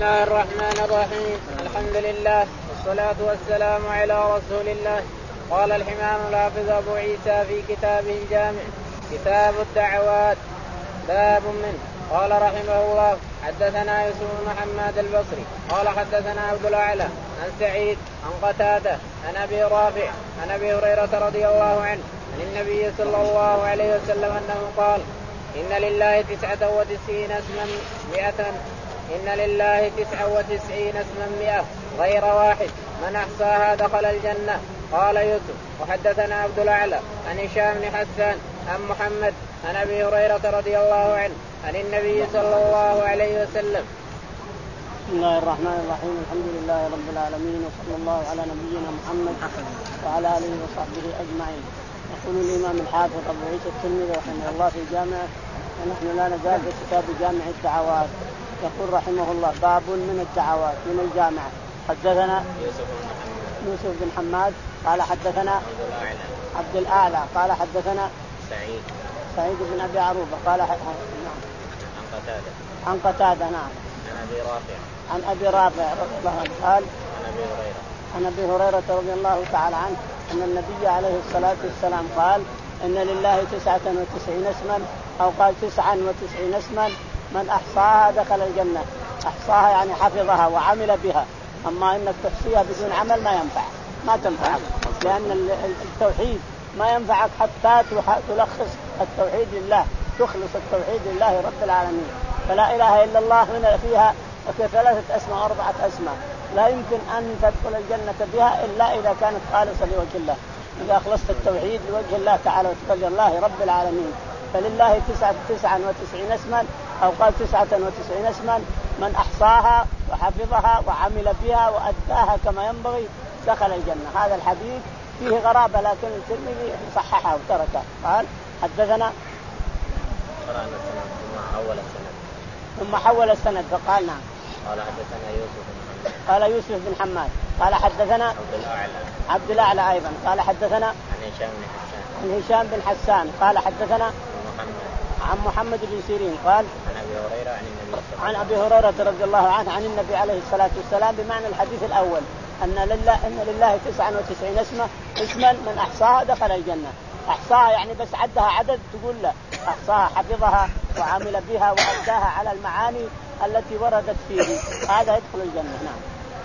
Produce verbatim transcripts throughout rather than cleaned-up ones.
الله الرحمن الرحيم. الحمد لله والصلاة والسلام على رسول الله. قال الإمام الحافظ أبو عيسى في كتابه الجامع كتاب الدعوات باب منه. قال رحمه الله حدثنا يوسف بن محمد البصري قال حدثنا عبد الأعلى عن سعيد عن قتادة عن أبي رافع عن أبي هريرة رضي الله عنه عن النبي صلى الله عليه وسلم أنه قال إن لله تسعة وتسعين اسما مئة إن لله تسعة وتسعين اسما مئة غير واحد من أحصاها دخل الجنة. قال يوسف وحدثنا عبد الأعلى عن هشام بن حسان عن محمد عن أبي هريرة رضي الله عنه عن النبي صلى الله عليه وسلم. بسم الله الرحمن الرحيم. الحمد لله رب العالمين وصلى الله على نبينا محمد وعلى آله وصحبه أجمعين. يقول الإمام الحافظ أبو عيسى الترمذي رحمه الله في الجامع ونحن لا نزال في كتاب جامع الدعوات. يقول رحمه الله باب من الدعوات من الجامع. حدثنا يوسف بن حماد قال حدثنا عبد الأعلى قال حدثنا سعيد سعيد بن أبي عروبة قال نعم عن قتادة عن قتادة نعم عن أبي رافع عن أبي رافع رضي الله عنه قال عن أبي هريرة عن أبي هريرة رضي الله تعالى عنه أن النبي عليه الصلاة والسلام قال إن لله تسعة وتسعين اسما أو قال تسعا وتسعين اسما من أحصاها دخل الجنة. أحصاها يعني حفظها وعمل بها. أما إنك تحصيها بدون عمل ما ينفع ما تنفعك لأن التوحيد ما ينفعك حتى تلخص التوحيد لله تخلص التوحيد لله رب العالمين. فلا إله إلا الله هنا فيها ثلاثة أسماء أربعة أسماء لا يمكن أن تدخل الجنة بها إلا إذا كانت خالصة لوجه الله. إذا أخلصت التوحيد لوجه الله تعالى وتقدر الله رب العالمين. فلله تسعة تسعة وتسعين اسما أو قال تسعة وتسعين اسما من أحصاها وحفظها وعمل بها وأداها كما ينبغي دخل الجنة. هذا الحديث فيه غرابة لكن الترمذي صححه وتركه. قال حدثنا أول السند ثم حول السند فقال نعم قال حدثنا يوسف بن محمد قال يوسف بن حماد قال حدثنا عبد الأعلى عبد الأعلى أيضا قال حدثنا عن هشام بن حسان عن هشام بن حسان قال حدثنا محمد عن محمد بن سيرين قال عن أبي هريرة عن النبي عن أبي هريرة رضي الله عنه عن النبي عليه الصلاة والسلام بمعنى الحديث الأول أن لله إن لله تسعة وتسعين اسما اسما من أحصاها دخل الجنة. أحصاها يعني بس عدها عدد تقول له أحصاها حفظها وعمل بها وأداها على المعاني التي وردت فيه هذا يدخل الجنة. نعم.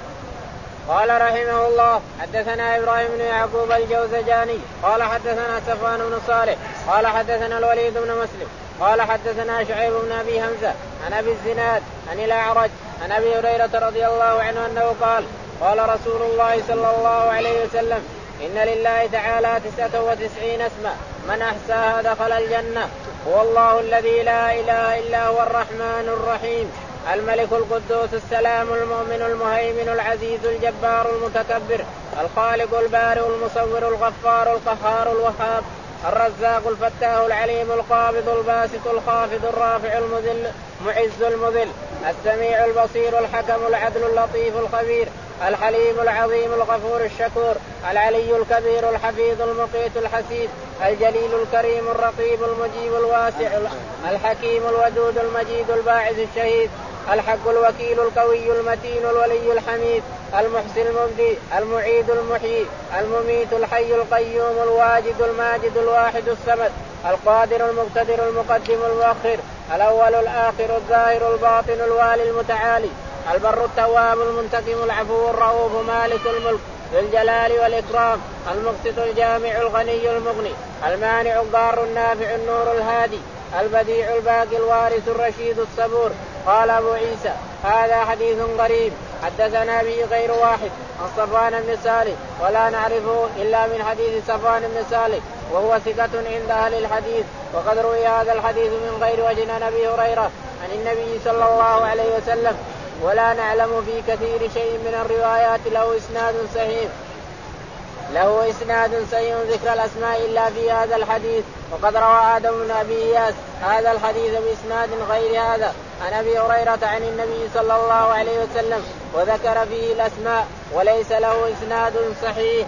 قال رحمه الله حدثنا إبراهيم بن يعقوب الجوزجاني قال حدثنا صفوان بن صالح قال حدثنا الوليد بن مسلم قال حدثنا شعيب بن أبي همزة عن أبي الزناد عن الأعرج عن أبي هريرة رضي الله عنه أنه قال قال رسول الله صلى الله عليه وسلم إن لله تعالى تسعة وتسعين اسما من أحصاها دخل الجنة. هو الله الذي لا إله إلا هو الرحمن الرحيم الملك القدوس السلام المؤمن المهيمن العزيز الجبار المتكبر الخالق البارئ المصور الغفار القهار الوهاب الرزاق الفتاه العليم القابض الباسط الخافض الرافع المذل معز المذل السميع البصير الحكم العدل اللطيف الخبير الحليم العظيم الغفور الشكور العلي الكبير الحفيظ المقيت الحسيب الجليل الكريم الرقيب المجيب الواسع الحكيم الودود المجيد الباعث الشهيد الحق الوكيل القوي المتين الولي الحميد المحسن المبدي المعيد المحيي المميت الحي القيوم الواجد الماجد الواحد الصمد القادر المقتدر المقدم المؤخر الأول الآخر الظاهر الباطن الوالي المتعالي البر التواب المنتقم العفو الرؤوف مالك الملك ذو الجلال والإكرام المقسط الجامع الغني المغني المانع الضار النافع النور الهادي البديع الباقي الوارث الرشيد الصبور. قال أبو عيسى هذا حديث غريب حدثنا به غير واحد عن صفوان بن صالح ولا نعرفه إلا من حديث صفوان بن صالح وهو ثقة عند أهل الحديث. وقد روي هذا الحديث من غير وجه عن أبي هريرة عن النبي صلى الله عليه وسلم ولا نعلم في كثير شيء من الروايات له إسناد صحيح له إسناد صحيح ذكر الأسماء إلا في هذا الحديث. وقد روى آدم بن أبي إياس هذا الحديث بإسناد غير هذا عن أبي هريرة عن النبي صلى الله عليه وسلم وذكر فيه الأسماء وليس له إسناد صحيح.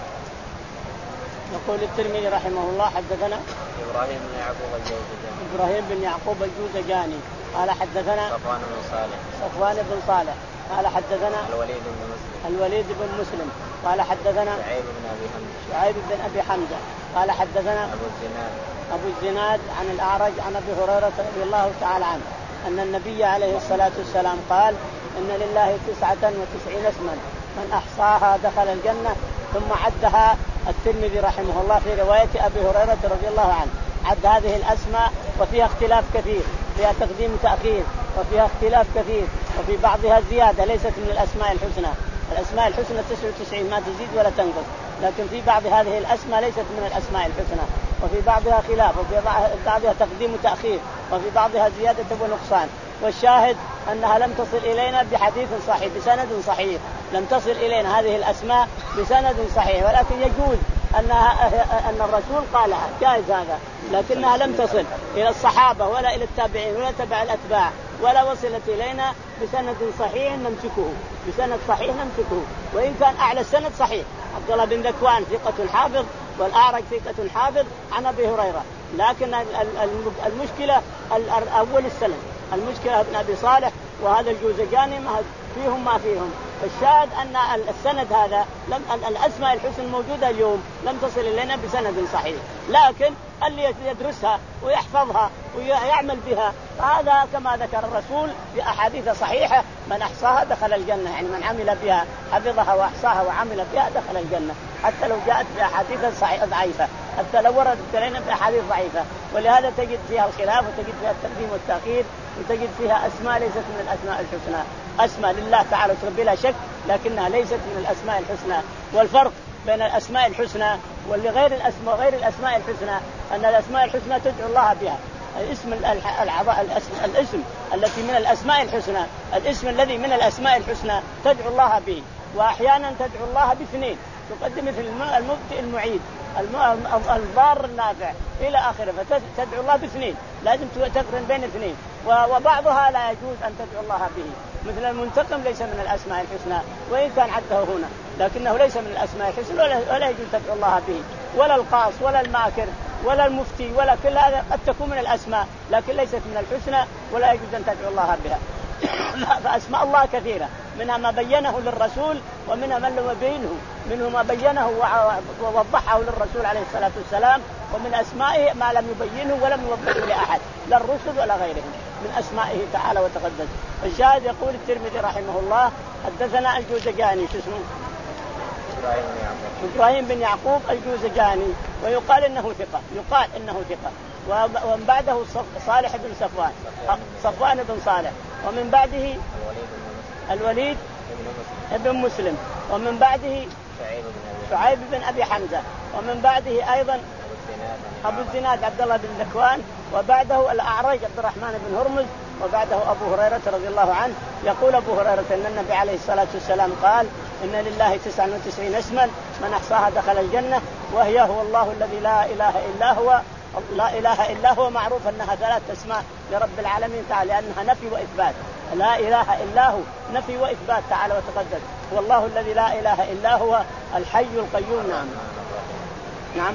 يقول الترمذي رحمه الله حدثنا إبراهيم بن يعقوب الجوزجاني إبراهيم بن يعقوب الجوزجاني قال حدثنا صفوان بن صالح صفوان بن صالح قال حدثنا الوليد بن مسلم الوليد بن مسلم قال حدثنا شعيب بن أبي حمزة شعيب بن أبي حمزة قال حدثنا أبو الزناد أبو الزناد عن الأعرج عن أبي هريرة رضي الله تعالى عنه أن النبي عليه الصلاة والسلام قال إن لله تسعة وتسعين اسما من أحصاها دخل الجنة. ثم عدها الترمذي رحمه الله في رواية أبي هريرة رضي الله عنه، عد هذه الأسماء وفيها اختلاف كثير، فيها تقديم وتأخير وفيها اختلاف كثير، وفي بعضها زيادة ليست من الأسماء الحسنى. الأسماء الحسنى تسعة وتسعين ما تزيد ولا تنقص، لكن في بعض هذه الأسماء ليست من الأسماء الحسنى، وفي بعضها خلاف، وفي بعضها تقديم وتأخير، وفي بعضها زيادة ونقصان. والشاهد أنها لم تصل إلينا بحديث صحيح بسند صحيح، لم تصل إلينا هذه الأسماء بسند صحيح، ولكن يجوز أنها أن الرسول قالها، جائز هذا، لكنها لم تصل إلى الصحابة ولا إلى التابعين ولا تبع الأتباع، ولا وصلت إلينا بسند صحيح نمسكه، بسند صحيح نمسكه، وإن كان أعلى السند صحيح. عبد الله بن ذكوان ثقة حافظ، والأعرج ثقة حافظ عن أبي هريرة، لكن المشكلة أول السند، المشكلة ابن أبي صالح وهذا الجوزجاني فيهم ما فيهم. الشاهد أن السند هذا لم الأسماء الحسن موجودة اليوم لم تصل إلينا بسند صحيح، لكن اللي يدرسها ويحفظها ويعمل بها هذا كما ذكر الرسول في أحاديث صحيحة من أحصاها دخل الجنة، يعني من عمل بها حفظها وأحصاها وعمل بها دخل الجنة، حتى لو جاءت في أحاديث ضعيفة، حتى لو وردت إلينا في أحاديث ضعيفة. ولهذا تجد فيها الخلاف، وتجد فيها التقديم والتأخير، وتجد فيها أسماء ليست من الأسماء الحسنى، أسماء لله تعالى بلا شك لكنها ليست من الأسماء الحسنى. والفرق بين الأسماء الحسنى والغير الأسماء غير الأسماء الحسنى أن الأسماء الحسنى تدعو الله بها، الاسم العظاء الاسم, الاسم التي من الأسماء الحسنى، الاسم الذي من الأسماء الحسنى تدعو الله به، وأحيانا تدعو الله باثنين، تقدم في المبدئ المعيد الضار النافع إلى آخره، فتدعو الله باثنين، لازم تقرن بين اثنين، وبعضها لا يجوز أن تدعو الله به، مثل المنتقم ليس من الأسماء الحسنى وإن كان عده هنا، لكنه ليس من الأسماء الحسنى ولا يجوز تدعو الله به، ولا القاص ولا الماكر ولا المفتي ولا كل هذا قد تكون من الأسماء لكن ليست من الحسنى ولا يجوز أن تدعو الله بها. فأسماء الله كثيرة، منها ما بينه للرسول ومنها من لم يبينه، منه ما بينه ووضحه للرسول عليه الصلاة والسلام، ومن أسمائه ما لم يبينه ولم يوضحه لأحد لا الرسل ولا غيرهم من أسمائه تعالى وتقدس. الشاهد يقول الترمذي رحمه الله حدثنا الجوزجاني شو اسمه إبراهيم بن يعقوب الجوزجاني، ويقال إنه ثقة، يقال إنه ثقة، ومن بعده صالح بن صفوان صفوان بن صالح، ومن بعده الوليد بن مسلم، ومن بعده شعيب بن أبي حمزة، ومن بعده أيضا أبو الزناد عبد الله بن ذكوان، وبعده الأعرج عبد الرحمن بن هرمز، وبعده أبو هريرة رضي الله عنه. يقول أبو هريرة أن النبي عليه الصلاة والسلام قال إن لله تسعة وتسعين اسما من أحصاها دخل الجنة، وهي هو الله الذي لا إله إلا هو، لا إله إلا هو معروف أنها ثلاث أسماء لرب العالمين تعالى لأنها نفي وإثبات، لا إله إلا هو نفي وإثبات تعالى وتقدس، هو الله الذي لا إله إلا هو الحي القيوم. نعم نعم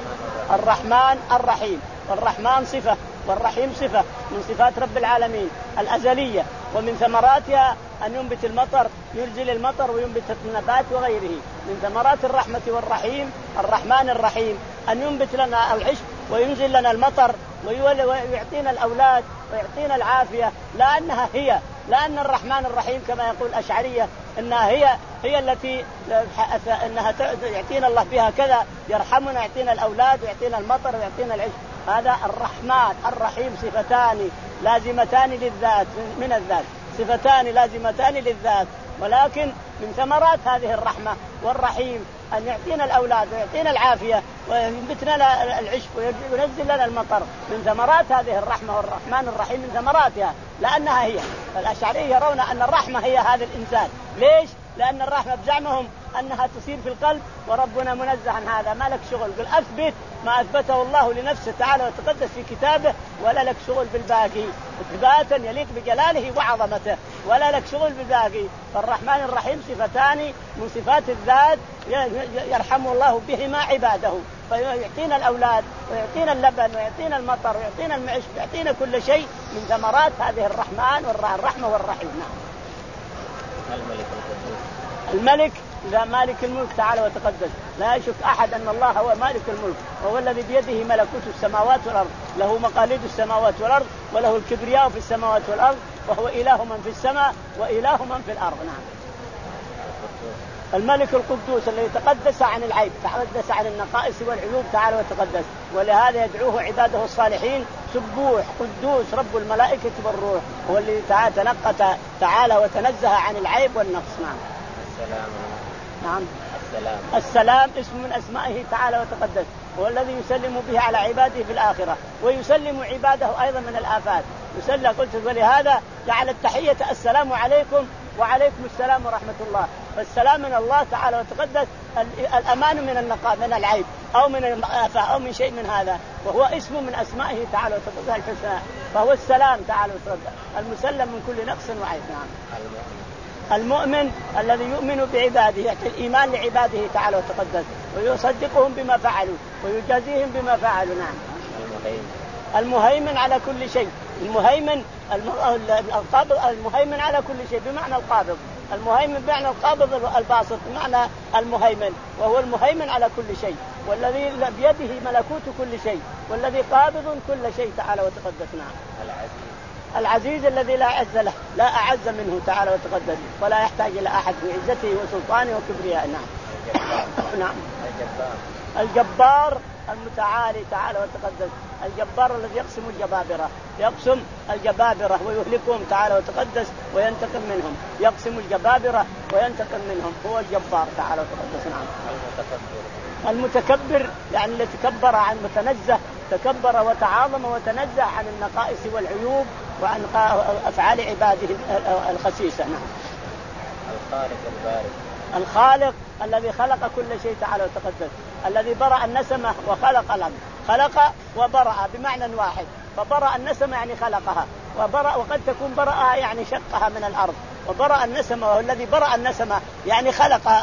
الرحمن الرحيم، والرحمن صفة والرحيم صفة من صفات رب العالمين الأزلية، ومن ثمراتها أن ينبت المطر، ينزل المطر وينبت النبات وغيره. من ثمرات الرحمة والرحيم الرحمن الرحيم أن ينبت لنا العشب وينزل لنا المطر ويعطينا الأولاد ويعطينا العافية، لأنها هي لأن الرحمن الرحيم كما يقول الأشعرية إنها هي هي التي إنها يعطينا الله بها كذا، يرحمنا يعطينا الأولاد ويعطينا المطر ويعطينا العشب. هذا الرحمن الرحيم صفتان لازمتان للذات من الذات، صفتان لازمتان للذات، ولكن من ثمرات هذه الرحمة والرحيم أن يعطينا الأولاد ويعطينا العافية وينبتنا العشب وينزل لنا المطر. من ثمرات هذه الرحمة والرحمن الرحيم من ثمراتها لأنها هي. الأشعرية يرون أن الرحمة هي هذا الإنسان. ليش؟ لأن الرحمة بزعمهم أنها تصير في القلب، وربنا منزه عن هذا، ما لك شغل. قل أثبت ما أثبته الله لنفسه تعالى وتقدس في كتابه، ولا لك شغل بالباقي، إثباتا يليق بجلاله وعظمته، ولا لك شغل بالباقي. فالرحمن الرحيم صفتان من صفات الذات يرحم الله بهما عباده، فيعطينا الأولاد ويعطينا اللبن ويعطينا المطر ويعطينا المعيش ويعطينا كل شيء من ثمرات هذه الرحمن والرحمة والرحيم. الملك القدوس. الملك لا مالك الملك تعالى وتقدس، لا يشك أحد أن الله هو مالك الملك، وهو الذي بيده ملكوت السماوات والأرض، له مقاليد السماوات والأرض، وله الكبرياء في السماوات والأرض، وهو إله من في السماء وإله من في الأرض. نعم. الملك القدوس الذي تقدس عن العيب، تقدس عن النقائص والعيوب تعالى وتقدس، ولهذا يدعوه عباده الصالحين سبوح قدوس رب الملائكة والروح، هو الذي تنقى تعالى وتنزه عن العيب والنقص. نعم. السلام. نعم. السلام. السلام اسم من أسمائه تعالى وتقدس، هو الذي يسلم به على عباده في الآخرة، ويسلم عباده أيضا من الآفات. يسلم قلت ولهذا جعل التحية السلام عليكم وعليكم السلام ورحمة الله، فالسلام من الله تعالى وتقدس، الأمان من النقاء من العيب أو من الآفة أو من شيء من هذا، وهو اسم من أسمائه تعالى وتقدس الحسنى، فهو السلام تعالى وتقدس المسلم من كل نقص وعيب. نعم. المؤمن الذي يؤمن بعباده، يعطي الإيمان لعباده تعالى وتقدس، ويصدقهم بما فعلوا ويجازيهم بما فعلوا. نعم. المهيمن. المهيمن على كل شيء. المهيمن القابض، المهيمن على كل شيء بمعنى القابض، المهيمن بمعنى القابض الباسط بمعنى المهيمن، وهو المهيمن على كل شيء، والذي بيده ملكوت كل شيء، والذي قابض كل شيء تعالى وتقدس. نعم. العزيز. العزيز الذي لا عز له، لا أعز منه تعالى وتقدس، ولا يحتاج إلى أحد في عزته وسلطانه وكبرياء. نعم. الجبار. نعم. الجبار. الجبار المتعالي تعالى وتقدس، الجبار الذي يقسم الجبابرة، يقسم الجبابرة ويهلكهم تعالى وتقدس وينتقم منهم، يقسم الجبابرة وينتقم منهم، هو الجبار تعالى وتقدس. نعم. المتكبر. المتكبر يعني الذي تكبر عن متنزه، تكبر وتعاظم وتنزه عن النقائص والعيوب وعن أفعال عباده الخسيسة. نعم. الخالق البارئ. الخالق الذي خلق كل شيء تعالى وتقدس، الذي برأ النسمة وخلق الأرض، خلق وبرأ بمعنى واحد، فبرأ النسمة يعني خلقها، وبرأ وقد تكون برأها يعني شقها من الأرض، وبرأ النسمة وهو الذي برأ النسمة يعني خلقها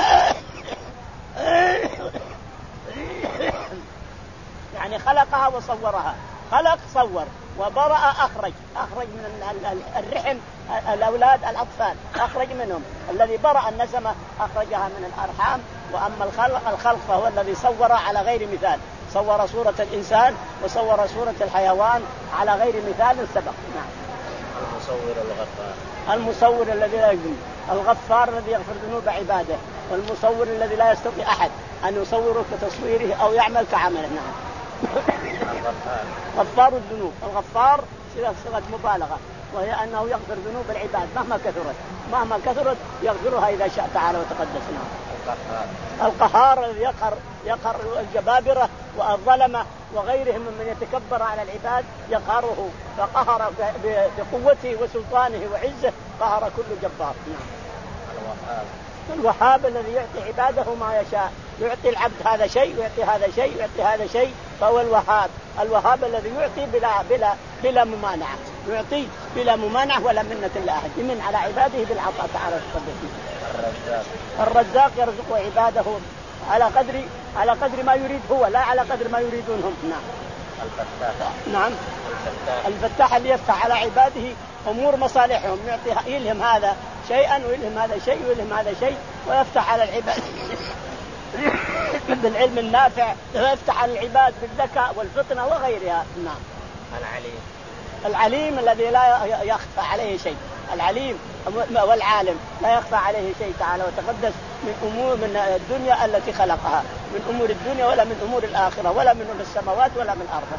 يعني خلقها وصورها، خلق صور، وبرأ أخرج، أخرج من الرحم الأولاد الأطفال، أخرج منهم، الذي برأ النسمة أخرجها من الأرحام. وأما الخلق الخلق فهو الذي صور على غير مثال، صور صورة الإنسان وصور صورة الحيوان على غير مثال سبق. نعم. المصور الغفار. المصور الذي لا يقدم، الغفار الذي يغفر ذنوب عباده، والمصور الذي لا يستطيع أحد أن يصوره كتصويره أو يعمل كعمله. نعم. غفار الذنوب، الغفار صيغة مبالغة، وهي أنه يغفر ذنوب العباد مهما كثرت، مهما كثرت يغفرها إذا شاء تعالى وتقدس. نعم. القهار الذي يقهر يقهر الجبابرة والظلمة وغيرهم من يتكبر على العباد يقهره، فقهر بقوته وسلطانه وعزه قهر كل جبار. نعم. الوهاب. الوهاب الذي يعطي عباده ما يشاء، يعطي العبد هذا شيء ويعطي هذا شيء ويعطي هذا شيء، فهو الوهاب. الوهاب الذي يعطي بلا بلا بلا ممانعة، يعطي بلا ممانعة ولا منة لأحد، يمن على عباده بالعطاء تعالى وتقدس. الرزاق. الرزاق يرزق عباده على قدر على قدر ما يريد هو، لا على قدر ما يريدون هم. نعم. الفتاح. نعم. الفتاح. الفتاح اللي يفتح على عباده أمور مصالحهم، يعطي يلهم هذا شيئا ويلهم هذا شيء ويلهم هذا شيء، ويفتح على العباد بالعلم النافع، ويفتح على العباد بالذكاء والفطنة وغيرها. نعم. العليم. العليم الذي لا يخفى عليه شيء، العليم والعالم لا يخفى عليه شيء تعالى وتقدس من أمور من الدنيا التي خلقها، من أمور الدنيا ولا من أمور الآخرة ولا من أمور السماوات ولا من الأرض.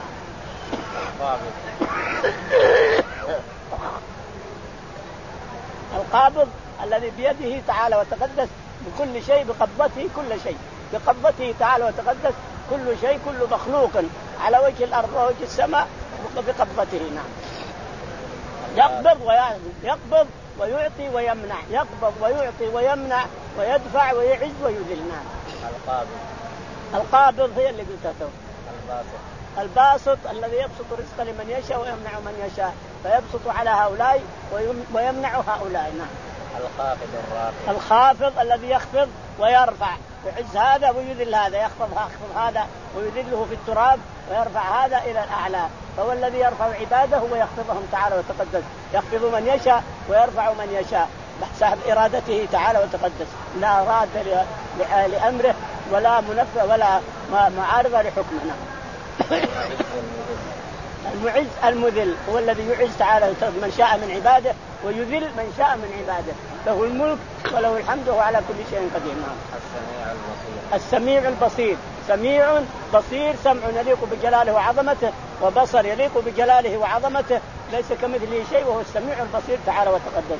القابض الذي بيده تعالى وتقدس بكل شيء، بقبضته كل شيء، بقبضته تعالى وتقدس كل شيء، كل مخلوق على وجه الأرض ووجه السماء بقبضته. نعم. يقبض ويعطي، يقبض ويعطي ويمنع، يقبض ويعطي ويمنع ويدفع ويعز ويذل. نعم. القابض. القابض هي اللي قلتها. الباسط. الباسط الذي يبسط رزقه لمن يشاء ويمنع من يشاء، فيبسط على هؤلاء ويمنع هؤلاء. نعم. الخافض الرافع. الخافض الذي يخفض ويرفع، يعز هذا ويذل هذا، يخفض يخفض هذا ويذله في التراب ويرفع هذا إلى الأعلى، فهو الذي يرفع عباده ويخفضهم تعالى وتقدس، يخفض من يشاء ويرفع من يشاء، بحسب إرادته تعالى وتقدس، لا راد لأمره ولا منفذ ولا معارضة لحكمنا. المعز المذل هو الذي يعز تعالى من شاء من عباده ويذل من شاء من عباده، له الملك وله الحمد وهو على كل شيء قدير. السميع البصير، سميع بصير، سمع يليق بجلاله وعظمته، وبصر يليق بجلاله وعظمته، ليس كمثله شيء وهو السميع البصير تعالى وتقدم.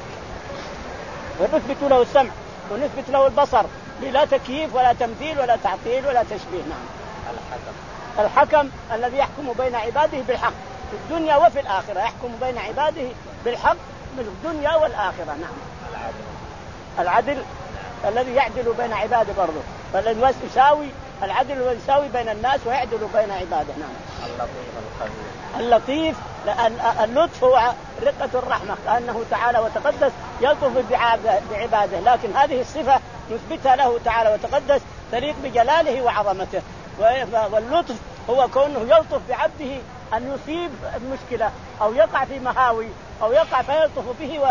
ونثبت له السمع ونثبت له البصر بلا تكييف ولا تمثيل ولا تعطيل ولا تشبيه. نعم. الحكم الحكم الذي يحكم بين عباده بالحق في الدنيا وفي الآخرة، يحكم بين عباده بالحق في الدنيا والآخرة. نعم. العدل العدل الذي يعدل بين عباده برضه، فالذي يساوي العدل ويساوي بين الناس ويعدل بين عباده. نعم. اللطيف الخبير. اللطيف لأن اللطف هو رقة الرحمة، كأنه تعالى وتقدس يلطف بعباده، لكن هذه الصفة نثبتها له تعالى وتقدس تليق بجلاله وعظمته. واللطف هو كونه يلطف بعبده أن يصيب المشكلة أو يقع في مهاوي أو يقع فيلطف به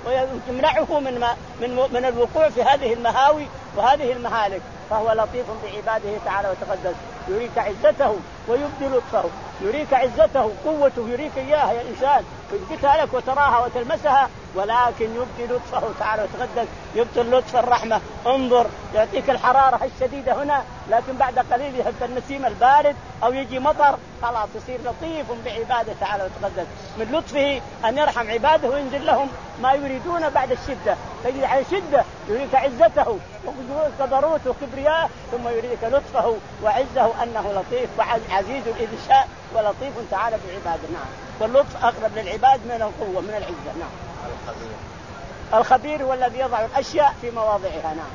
ويمنعه من من من الوقوع في هذه المهاوي وهذه المهالك، فهو لطيف بعباده تعالى وتقدس. يريك عزته ويبدي لطفه، يريك عزته قوته يريك إياها يا إنسان يثبتها لك وتراها وتلمسها، ولكن يبدي لطفه تعالى وتقدس، يبدي اللطف الرحمة. انظر يعطيك الحرارة الشديدة هنا، لكن بعد قليل يهب النسيم البارد أو يجي مطر، خلاص يصير لطيف بعباده تعالى وتقدس. من لطفه أن يرحم عباده وينزل لهم ما يريدون بعد الشدة، تجد على شدة يريك عزته وجبروته وكبرياء، ثم يريك لطفه وعزه أنه لطيف وعزيز إذ شاء ولطيف تعالى بعباده. نعم. واللطف أقرب للعباد من القوة من العزة. نعم. الخبير الخبير هو الذي يضع الأشياء في مواضعها. نعم.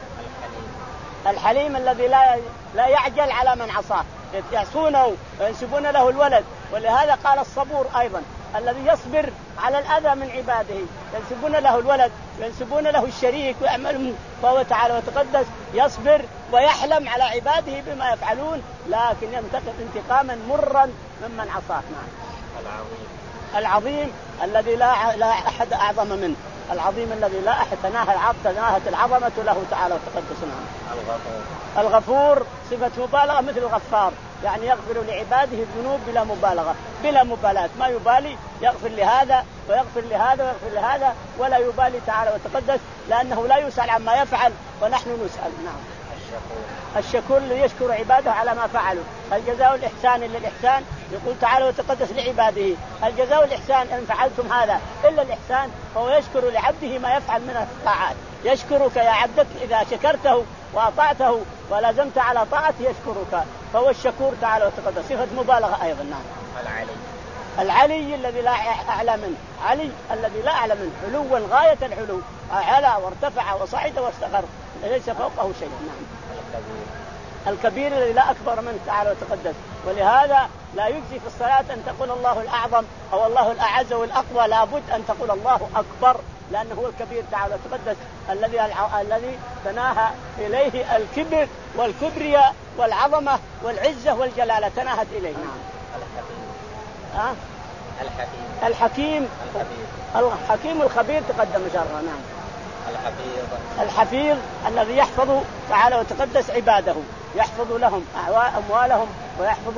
الحليم الحليم الذي لا لا يعجل على من عصاه، يعصونه وينسبون له الولد، ولهذا قال الصبور أيضا الذي يصبر على الأذى من عباده، ينسبون له الولد وينسبون له الشريك ويعمل، فهو تعالى وتقدس يصبر ويحلم على عباده بما يفعلون، لكن ينتقم انتقاما مرا ممن عصاه. نعم. العظيم العظيم الذي لا لا أحد أعظم منه، العظيم الذي لا أحد تناهى العظمة تناهت العظمة له تعالى وتقدس. نعم. الغفور الغفور صفة مبالغة مثل الغفار، يعني يغفر لعباده الذنوب بلا مبالغة بلا مبالاة، ما يبالي يغفر لهذا ويغفر لهذا ويغفر لهذا ولا يبالي تعالى وتقدس، لأنه لا يسأل عما يفعل ونحن نسأل. نعم. الشكور الشكور اللي يشكر عباده على ما فعلوا. الجزاء الإحسان إلا الإحسان، يقول تعالى وتقدس لعباده الجزاء الإحسان إن فعلتم هذا إلا الإحسان، فهو يشكر لعبده ما يفعل من الطاعات. يشكرك يا عبدك إذا شكرته وأطعته ولازمت على طاعته يشكرك، فهو الشكور تعالى وتقدس، صفة مبالغة أيضا. نعم. العلي العلي الذي لا أعلى منه، علي الذي لا أعلى منه، علوا غاية العلو، علا وارتفع وصعد واستقر ليس فوقه شيء. نعم. الكبير الكبير الذي لا أكبر منه تعالى وتقدس، ولهذا لا يجزي في الصلاة أن تقول الله الأعظم أو الله الأعز والأقوى، لابد أن تقول الله أكبر، لأنه هو الكبير تعالى وتقدس الذي الذي تناهى إليه الكبر والكبرياء والعظمة والعزة والجلالة تناهت إليه. نعم. الحكيم ها؟ الحكيم الحكيم الخبير الحكيم الخبير تقدم شرعا. نعم. الحفيظ الحفيظ الذي يحفظ تعالى وتقدس عباده، يحفظ لهم أموالهم ويحفظ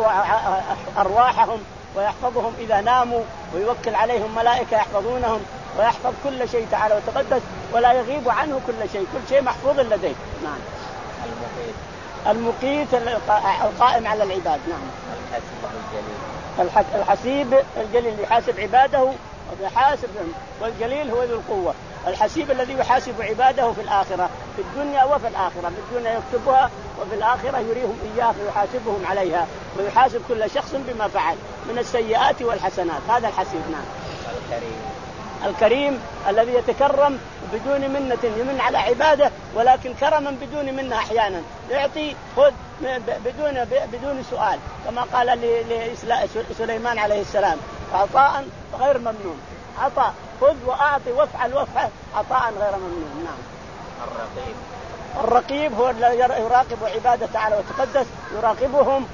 أرواحهم ويحفظهم إذا ناموا، ويوكل عليهم ملائكة يحفظونهم، ويحفظ كل شيء تعالى وتقدس ولا يغيب عنه كل شيء، كل شيء محفوظ لديه. نعم. المقيت المقيت القائم على العباد. نعم. الحسيب الجليل الحسيب الجليل اللي يحاسب عباده ويحاسبهم، والجليل هو ذو القوة. الحسيب الذي يحاسب عباده في الآخرة، في الدنيا وفي الآخرة، في الدنيا يكتبها وفي الآخرة يريهم إياه ويحاسبهم عليها، ويحاسب كل شخص بما فعل من السيئات والحسنات. هذا الحسيب. نعم. الكريم الكريم الذي يتكرم بدون منة، يمن على عباده ولكن كرما بدون منة، أحيانا يعطي خذ بدون بدون سؤال، كما قال لسليمان عليه السلام عطاء غير ممنون، عطاء خذ وأعطي وافعل وافعل عطاء غير ممنون. نعم. الرقيب الرقيب هو الذي يراقب عباده تعالى وتقدس، يراقبهم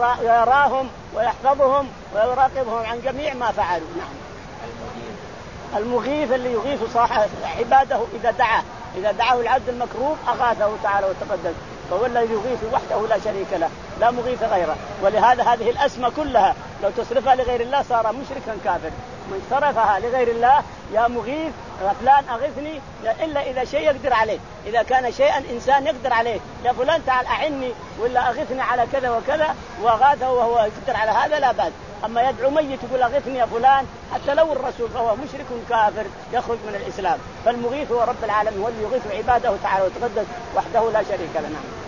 ويراهم ويحفظهم ويراقبهم عن جميع ما فعلوا. نعم. المجيب المغيث اللي يغيث صاحب عباده إذا دعاه، إذا دعاه العبد المكروب أغاثه تعالى وتقدس، فهو الذي يغيث وحده لا شريك له لا مغيث غيره. ولهذا هذه الأسماء كلها لو تصرفها لغير الله صار مشركا كافر. من صرفها لغير الله يا مغيث فلان أغثني إلا إذا شيء يقدر عليه، إذا كان شيئا إنسان يقدر عليه، يا فلان تعال أعني ولا أغثني على كذا وكذا وأغاثه وهو يقدر على هذا لا بأس. أما يدعو ميت يقول أغثني يا فلان حتى لو الرسول فهو مشرك كافر يخرج من الإسلام. فالمغيث هو رب العالمين، هو اللي يغيث عباده تعالى وتقدس وحده لا شريك له.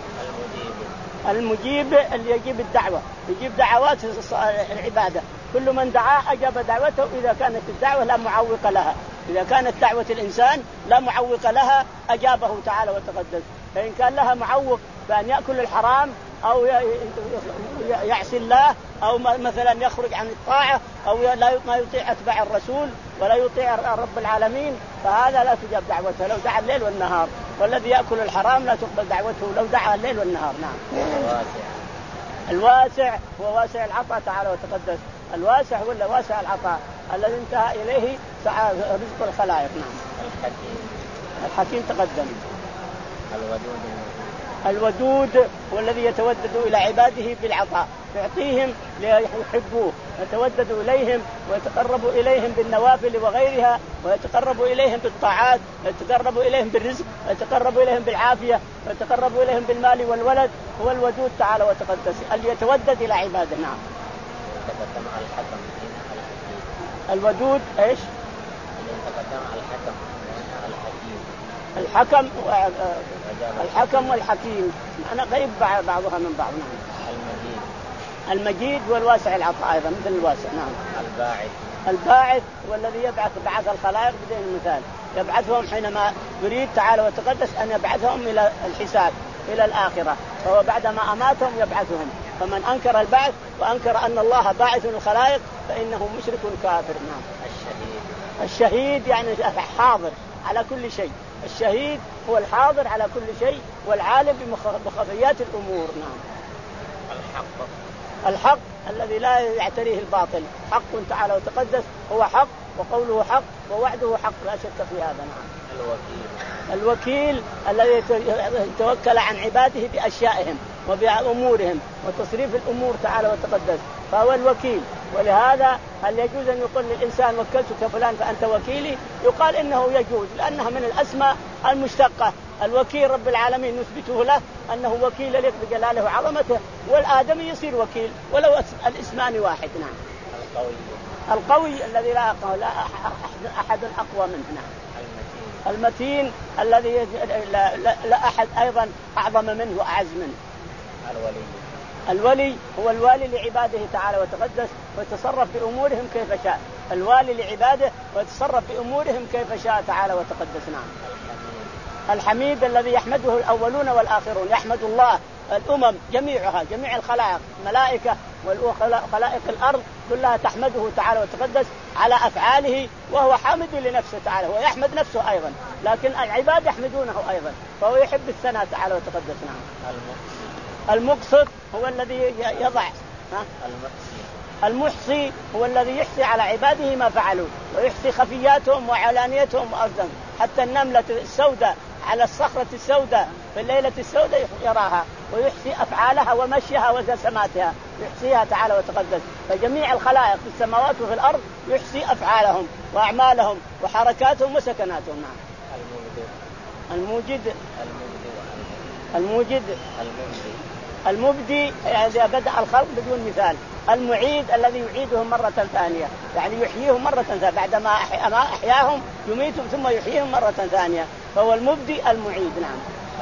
المجيب اللي يجيب الدعوة، يجيب دعوات العبادة، كل من دعاه أجاب دعوته إذا كانت الدعوة لا معوق لها، إذا كانت دعوة الإنسان لا معوق لها أجابه تعالى وتقدس. فإن كان لها معوق بأن يأكل الحرام أو يعصي الله أو مثلا يخرج عن الطاعة أو لا ما يطيع أتباع الرسول ولا يطيع رب العالمين فهذا لا تجاب دعوته لو دعا الليل والنهار. والذي يأكل الحرام لا تقبل دعوته لو دعا الليل والنهار. نعم. الواسع هو واسع العطاء تعالى وتقدس. الواسع ولا واسع العطاء الذي انتهى إليه سعى رزق الخلائق. نعم. الحكيم. الحكيم تقدم. الودود. الودود والذي يتودد إلى عباده بالعطاء، يعطيهم ليحبوه، يتودد إليهم ويتقرب إليهم بالنوافل وغيرها، ويتقرب إليهم بالطاعات، ويتقرب إليهم بالرزق، ويتقرب إليهم بالعافية، ويتقرب إليهم بالمال والولد. هو الودود تعالى وتقدس اللي يتودد إلى عباده. نعم. الودود إيش؟ الحكم الحكم والحكيم أنا غيب بعضها من بعض. نعم. المجيد. المجيد والواسع العطاء أيضا مثل الواسع. نعم. الباعث. الباعث والذي يبعث بعث الخلائق بدون المثال، يبعثهم حينما يريد تعالى وتقدس أن يبعثهم إلى الحساب إلى الآخرة، فهو بعدما أماتهم يبعثهم. فمن أنكر البعث وأنكر أن الله باعث الخلائق فإنه مشرك كافر. نعم. الشهيد. الشهيد يعني حاضر على كل شيء، الشهيد هو الحاضر على كل شيء والعالم بخفيات الأمور. نعم. الحق. الحق الذي لا يعتريه الباطل، حق تعالى وتقدس هو حق وقوله حق ووعده حق لا شك في هذا. نعم. الوكيل. الوكيل الذي يتوكل عن عباده بأشيائهم وبأمورهم وتصريف الأمور تعالى وتقدس فهو الوكيل. ولهذا هل يجوز أن يقول للإنسان وكلتك فلان فأنت وكيلي؟ يقال إنه يجوز لأنها من الأسماء المشتقة. الوكيل رب العالمين نثبته له أنه وكيل يليق بجلاله وعظمته، والآدمي يصير وكيل ولو الاسمان واحد. نعم. القوي. القوي الذي لا لا أحد أقوى منه. نعم. المتين الذي لا, لا, لا أحد أيضا أعظم منه وأعز منه. الولي. الولي هو الوالي لعباده تعالى وتقدس ويتصرف بأمورهم كيف شاء. الوالي لعباده ويتصرف بأمورهم كيف شاء تعالى وتقدس. نعم. الحميد الذي يحمده الأولون والآخرون، يحمد الله الأمم جميعها جميع الخلائق الملائكة وخلائق الأرض كلها تحمده تعالى وتقدس على أفعاله وهو حامد لنفسه تعالى ويحمد نفسه أيضا، لكن العباد يحمدونه أيضا فهو يحب الثناء تعالى وتقدس. نعم. المقسط هو الذي يضع. ها؟ المحصي هو الذي يحصي على عباده ما فعلوا ويحصي خفياتهم وعلانيتهم وأرضهم، حتى النملة السوداء على الصخرة السوداء في الليلة السوداء يراها ويحصي أفعالها ومشيها وزسماتها يحصيها تعالى وتقدس. فجميع الخلائق في السماوات وفي الأرض يحصي أفعالهم وأعمالهم وحركاتهم وسكناتهم. نعم. الموجد. الموجد. المبدي إذا بدأ الخلق بدون مثال. المعيد الذي يعيدهم مرة ثانية يعني يحييهم مرة ثانية بعدما أحياهم يميتهم ثم يحييهم مرة ثانية فهو المبدي المعيد. نعم.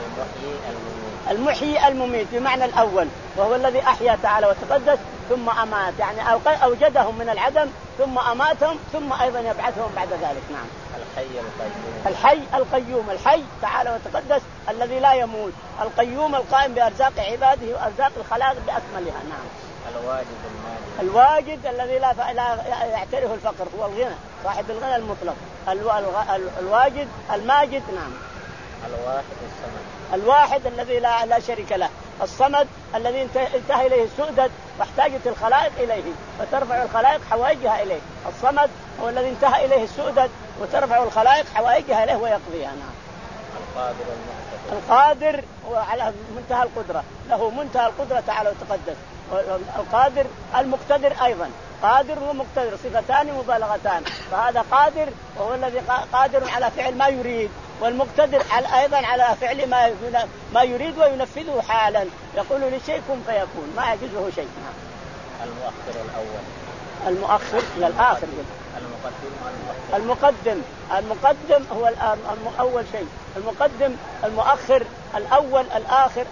المحيي المميت بمعنى الأول وهو الذي أحيا تعالى وتقدس ثم أمات يعني أوجدهم من العدم ثم أماتهم ثم أيضا يبعثهم بعد ذلك. نعم. الحي القيوم. الحي القيوم الحي تعالى وتقدس الذي لا يموت، القيوم القائم بأرزاق عباده وأرزاق الخلائق بأكملها. نعم. الواجد المالك. الواجد الذي لا لا يعتريه الفقر هو الغنى صاحب الغنى المطلق. الواجد الماجد. نعم. الواحد الصمد. الواحد الذي لا لا شريك له. الصمد الذي انتهى إليه السؤدد واحتاجت الخلائق إليه فترفع الخلائق حوائجها إليه. الصمد هو الذي انتهى إليه السؤدد وترفع الخلائق حوائجها إليه ويقضيها. نعم. القادر المقتدر. القادر هو على منتهى القدرة، له منتهى القدرة تعالى وتقدس. القادر المقتدر أيضا، قادر ومقتدر صفتان مبالغتان، فهذا قادر وهو الذي قادر على فعل ما يريد، والمقتدر أيضا على فعل ما ما يريد وينفذه حالا، يقول لشيء كن فيكون ما يعجزه شيء. المؤخر الأول. المؤخر إلى الآخر. المقدم المقدم هو أول شيء، المقدم المؤخر الأول الآخر.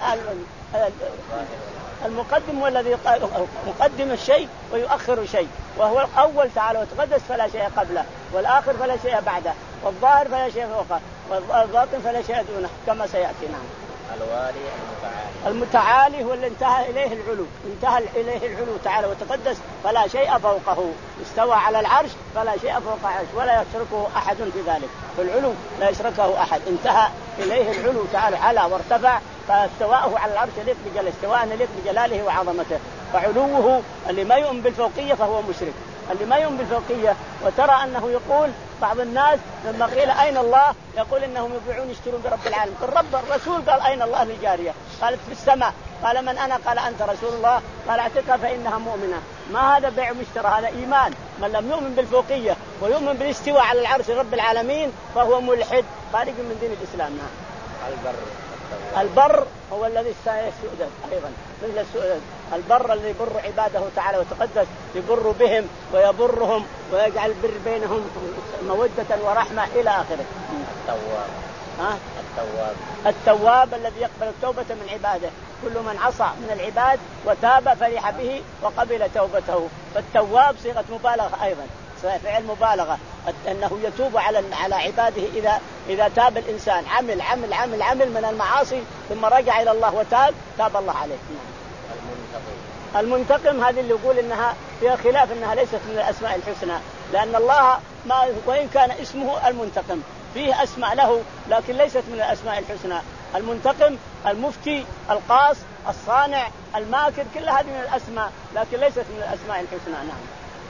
المقدم هو الذي يقدم الشيء ويؤخر شيء، وهو الأول تعالى وتقدس فلا شيء قبله، والآخر فلا شيء بعده، والظاهر فلا شيء فوقه، والباطن فلا شيء دونه كما سيأتي. نعم. الوالي المتعالي. المتعالي هو اللي انتهى إليه العلو، انتهى إليه العلو تعالى وتقدس فلا شيء فوقه، استوى على العرش فلا شيء فوق العرش ولا يشركه أحد في ذلك، فالعلو لا يشركه أحد، انتهى إليه العلو تعالى على وارتفع، فاستواءه على العرش يليق بجلاله، استواء يليق بجلاله وعظمته. فعلوه اللي ما يؤمن بالفوقية فهو مشرك، اللي ما يؤمن بالفوقية. وترى أنه يقول بعض الناس لما قيل أين الله يقول إنهم يبيعون يشترون برب العالمين. الرب الرسول قال أين الله للجارية؟ قالت في السماء. قال من أنا؟ قال أنت رسول الله. قال اعتقها فإنها مؤمنة. ما هذا بيع مشترى، هذا إيمان. من لم يؤمن بالفوقية ويؤمن بالاستواء على العرش رب العالمين فهو ملحد خارج من دين الإسلام. البر. البر هو الذي السؤدد أيضا مثل السؤدد. البر الذي يبر عباده تعالى وتقدس، يبر بهم ويبرهم ويجعل البر بينهم مودة ورحمة إلى آخره. التواب. ها؟ التواب. التواب الذي يقبل التوبة من عباده، كل من عصى من العباد وتاب فرح به وقبل توبته. فالتواب صيغة مبالغة أيضا، فعل مبالغة، أنه يتوب على على عباده إذا إذا تاب الإنسان، عمل عمل عمل عمل من المعاصي ثم رجع إلى الله وتاب تاب الله عليه. المنتقم. المنتقم هذه اللي يقول إنها فيها خلاف، إنها ليست من الأسماء الحسنى، لأن الله ما وإن كان اسمه المنتقم فيه أسماء له لكن ليست من الأسماء الحسنى. المنتقم المفتي القاص الصانع الماكر كل هذه من الأسماء لكن ليست من الأسماء الحسنى. نعم.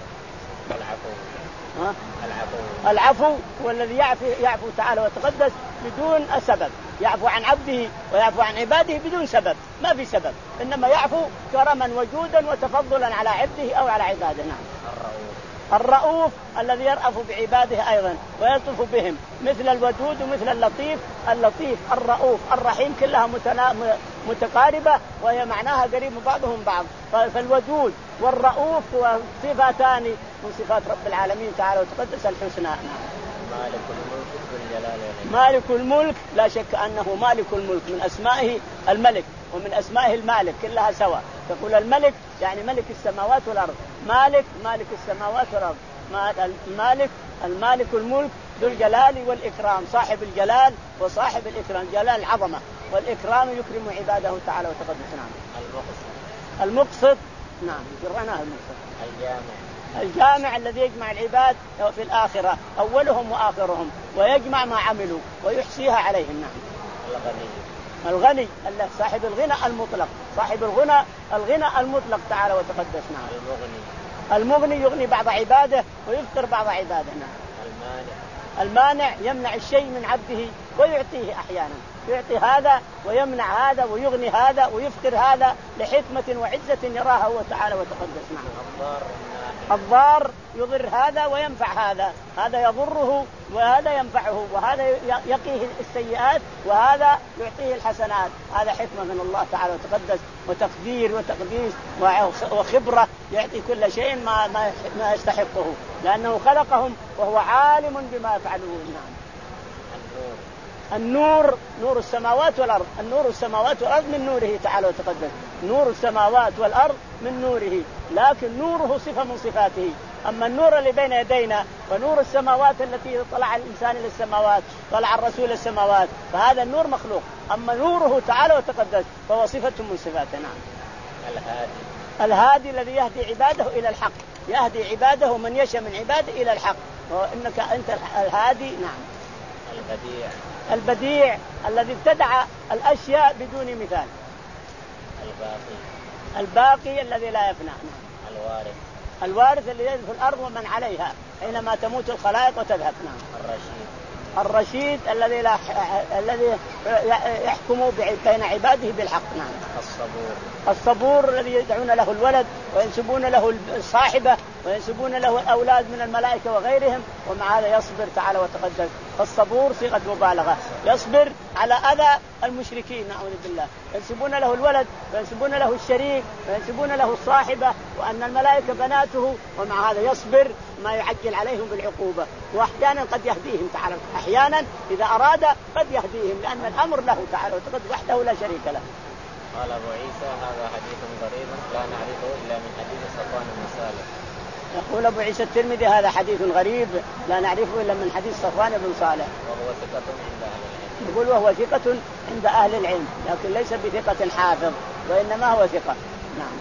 العفو. ها؟ العفو. العفو هو الذي يعفو, يعفو تعالى وتقدس بدون سبب، يعفو عن عبده ويعفو عن عباده بدون سبب، ما في سبب، إنما يعفو كرما وجودا وتفضلا على عبده أو على عباده. نعم. الرؤوف. الرؤوف الذي يرأف بعباده أيضا ويلطف بهم، مثل الودود ومثل اللطيف. اللطيف الرؤوف الرحيم كلها متنا... متقاربة وهي معناها قريب بعضهم بعض. فالودود والرؤوف صفتان من صفات رب العالمين تعالى وتقدس الحسنى. مالك الملك ذو الجلال والإكرام. مالك الملك لا شك أنه مالك الملك، من أسمائه الملك ومن أسمائه المالك كلها سواء. تقول الملك يعني ملك السماوات والأرض، مالك مالك السماوات والأرض، المالك المالك الملك ذو الجلال والإكرام، صاحب الجلال وصاحب الإكرام، جلال العظمة والإكرام يكرم عباده تعالى وتقدس. نعم. المقسط. المقسط. نعم جرناه المقسط. الجامع. الجامع الذي يجمع العباد في الآخرة أولهم وآخرهم ويجمع ما عملوا ويحصيها عليهم. نعم. الغني. الغني الله صاحب الغنى المطلق، صاحب الغنى الغنى المطلق تعالى وتقدس. نعم. المغني. المغني يغني بعض عباده ويفطر بعض عباده. نعم. المانع. المانع يمنع الشيء من عبده ويعطيه أحيانا، يعطي هذا ويمنع هذا ويغني هذا ويفقر هذا لحكمة وعزة يراها هو تعالى وتقدس. نعم. الضار. الضار يضر هذا وينفع هذا، هذا يضره وهذا ينفعه، وهذا يقيه السيئات وهذا يعطيه الحسنات. هذا حكمة من الله تعالى وتقدس وتقدير وتقديس وخبرة، يعطي كل شيء ما ما يستحقه لأنه خلقهم وهو عالم بما يفعلون. نعم. النور نور السماوات والأرض، النور السماوات والأرض من نوره تعالى وتقدس، نور السماوات والأرض من نوره، لكن نوره صفة من صفاته. أما النور اللي بين يدينا ونور السماوات التي طلع الإنسان إلى السماوات طلع الرسول إلى السماوات فهذا النور مخلوق، أما نوره تعالى وتقدس فهو صفة من صفاته. نعم. الهادي. الهادي الذي يهدي عباده إلى الحق، يهدي عباده من يشاء من عباده إلى الحق، وإنك أنت الهادي. نعم. البديع. البديع الذي ابتدع الأشياء بدون مثال. الباقي الباقي الذي لا يفنى. الوارث الوارث الذي يرث الأرض ومن عليها حينما تموت الخلائق وتذهب. الرشيد الرشيد الذي لا الذي يحكم بين عباده بالحق. نعم. الصبور الصبور الذي يدعون له الولد وينسبون له الصاحبة وينسبون له الأولاد من الملائكة وغيرهم ومع هذا يصبر تعالى وتقدس. الصبور صيغة مبالغة، يصبر على أذى المشركين نعوذ بالله، ينسبون له الولد وينسبون له الشريك وينسبون له الصاحبة وأن الملائكة بناته ومع هذا يصبر ما يعجل عليهم بالعقوبة. وأحيانا قد يهديهم تعالى، أحيانا إذا أراد قد يهديهم لأن الأمر له تعالى وتقدس وحده لا شريك له. قال أبو عيسى هذا حديث غريب لا نعرفه إلا من حديث صفوان بن صالح. يقول أبو عيسى الترمذي هذا حديث غريب لا نعرفه إلا من حديث صفوان بن صالح. وهو ثقة عند أهل العلم. يقول وهو ثقة عند أهل العلم لكن ليس بثقة حافظ وإنما هو ثقة. نعم.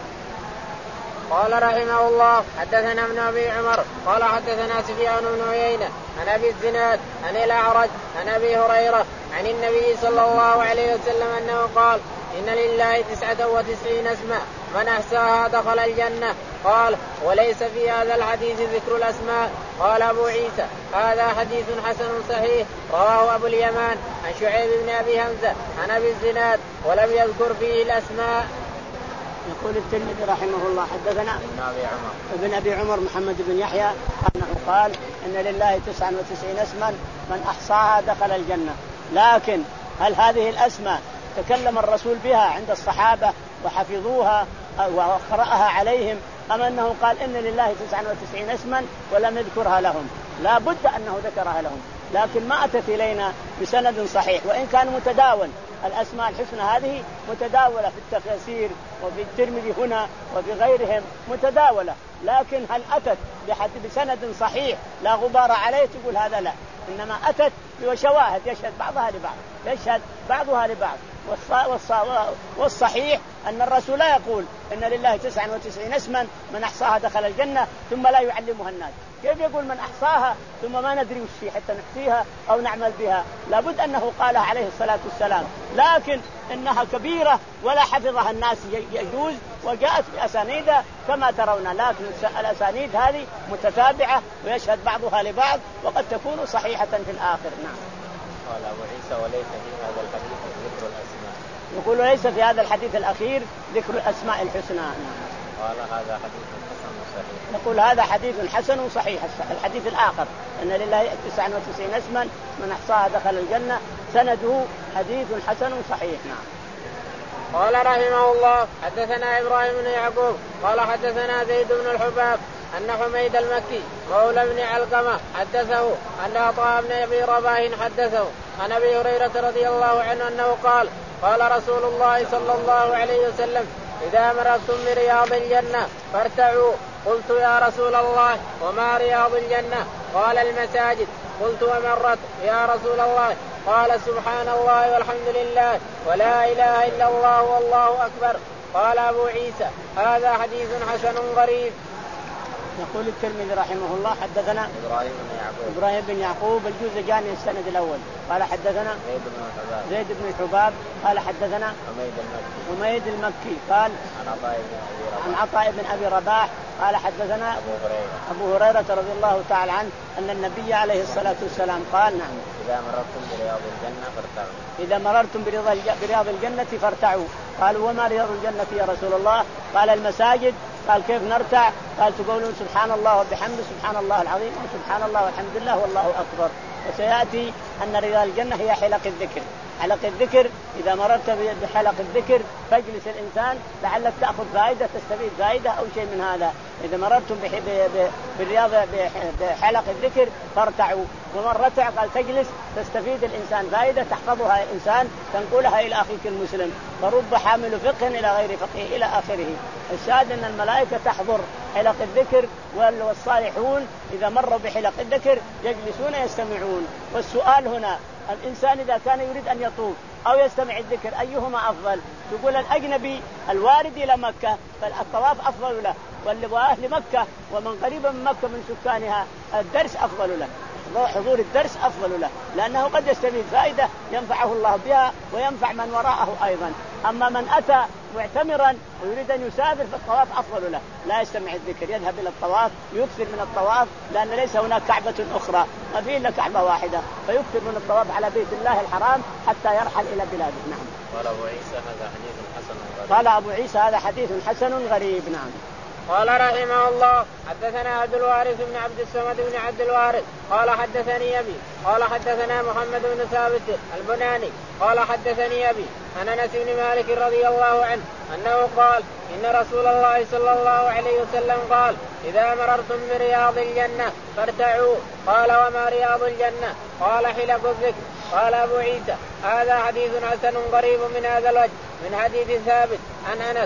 قال رحمه الله حدثنا ابن أبي عمر قال حدثنا سفيان بن عيينة عن أبي الزناد عن الأعرج عن أبي هريرة عن النبي صلى الله عليه وسلم أنه قال إن لله تسعة وتسعين اسما من أحصاها دخل الجنة. قال وليس في هذا الحديث ذكر الأسماء. قال أبو عيسى هذا حديث حسن صحيح رواه أبو اليمان عن شعيب بن أبي حمزة عن أبي الزناد ولم يذكر فيه الأسماء. يقول الترمذي رحمه الله حدثنا ابن أبي عمر ابن أبي عمر محمد بن يحيى أنه قال إن لله تسعة وتسعين اسما من أحصاها دخل الجنة. لكن هل هذه الأسماء تكلم الرسول بها عند الصحابة وحفظوها وقرأها عليهم أم أنه قال إن لله تسعة وتسعين اسما ولم يذكرها لهم؟ لا بد أنه ذكرها لهم لكن ما أتت إلينا بسند صحيح وإن كان متداول. الأسماء الحسنى هذه متداولة في التفاسير وفي الترمذي هنا وفي غيرهم متداولة لكن هل أتت بسند صحيح لا غبار عليه تقول هذا لا، إنما أتت بشواهد يشهد بعضها لبعض يشهد بعضها لبعض. والصحيح أن الرسول لا يقول إن لله تسعة وتسعين اسما من أحصاها دخل الجنة ثم لا يعلمها الناس. كيف يقول من أحصاها ثم ما ندري وش حتى نحصيها أو نعمل بها؟ لابد أنه قالها عليه الصلاة والسلام لكن إنها كبيرة ولا حفظها الناس يجوز وجاءت بأسانيد كما ترون لكن الأسانيد هذه متتابعة ويشهد بعضها لبعض وقد تكون صحيحة في الآخر. نعم. قال أبو عيسى وليس في هذا الحديث ذكر الأسماء. يقول ليس في هذا الحديث الأخير ذكر الأسماء الحسنى. نعم. قال هذا حديث حسن صحيح. نقول هذا حديث حسن صحيح. الحديث الآخر أن لله تسعة وتسعين اسما من أحصاها دخل الجنة سنده حديث حسن صحيح. نعم. قال رحمه الله حدثنا إبراهيم بن يعقوب قال حدثنا زيد بن الحباب أن حميد المكي مولى بن علقمة حدثه أن عطاء بن أبي رباح حدثه عن أبي هريرة رضي الله عنه أنه قال قال رسول الله صلى الله عليه وسلم إذا مررتم برياض الجنة فارتعوا. قلت يا رسول الله وما رياض الجنة؟ قال المساجد. قلت ومرت يا رسول الله؟ قال سبحان الله والحمد لله ولا إله إلا الله والله أكبر. قال أبو عيسى هذا حديث حسن غريب. يقول الترمذي رحمه الله حدثنا إبراهيم بن يعقوب إبراهيم بن يعقوب الجوزجاني السند الأول قال حدثنا زيد بن الحباب زيد بن الحباب قال حدثنا حميد المكي حميد المكي قال عن عطاء بن أبي رباح عن عطاء بن أبي رباح قال حدثنا أبو هريرة أبو هريرة رضي الله تعالى عنه أن النبي عليه الصلاة والسلام قال نعم إذا مررتم برياض الجنة فارتعوا. إذا مررتم برياض الجنة فارتعوا. قالوا وما رياض الجنة يا رسول الله؟ قال المساجد. قال كيف نرتع؟ قال تقولون سبحان الله وبحمده سبحان الله العظيم وسبحان الله والحمد لله والله أكبر. وسيأتي أن رياض الجنة هي حلق الذكر. حلق الذكر إذا مررت بحلق الذكر فاجلس الإنسان لعلك تأخذ فائدة تستفيد فائدة أو شيء من هذا. إذا مررتم بالرياض بحلق الذكر فارتعوا. ومن رتع قال تجلس تستفيد الإنسان فائدة تحفظها الإنسان تنقلها إلى أخيك المسلم. فرب حامل فقه إلى غير فقه إلى آخره. الشاهد أن الملائكة تحضر حلق الذكر والصالحون إذا مروا بحلق الذكر يجلسون يستمعون. والسؤال هنا الإنسان إذا كان يريد أن يطوف أو يستمع الذكر أيهما أفضل؟ تقول الأجنبي الوارد إلى مكة فالطواف أفضل له، واللي أهل مكة ومن قريب من مكة من سكانها الدرس أفضل له. حضور الدرس أفضل له، لأنه قد يستفيد فائدة ينفعه الله بها وينفع من وراءه أيضا. أما من أتى معتمرا ويريد أن يسافر فالطواف أفضل له، لا يستمع الذكر، يذهب إلى الطواف، يكثر من الطواف، لأن ليس هناك كعبة أخرى، ما فيه إلا كعبة واحدة، فيكثر من الطواف على بيت الله الحرام حتى يرحل إلى بلاده. نعم. قال أبو عيسى هذا حديث حسن غريب. قال أبو عيسى هذا حديث حسن غريب. نعم. قال رحمه الله حدثنا عبد الوارث بن عبد الصمد بن عبد الوارث قال حدثني أبي قال حدثنا محمد بن ثابت البناني قال حدثني أبي عن أنس بن مالك رضي الله عنه أنه قال إن رسول الله صلى الله عليه وسلم قال إذا مررتم برياض الجنة فارتعوا. قال وما رياض الجنة؟ قال حلق الذكر. قال أبو عيسى هذا حديث حسن غريب من هذا الوجه من حديث ثابت عن أنس.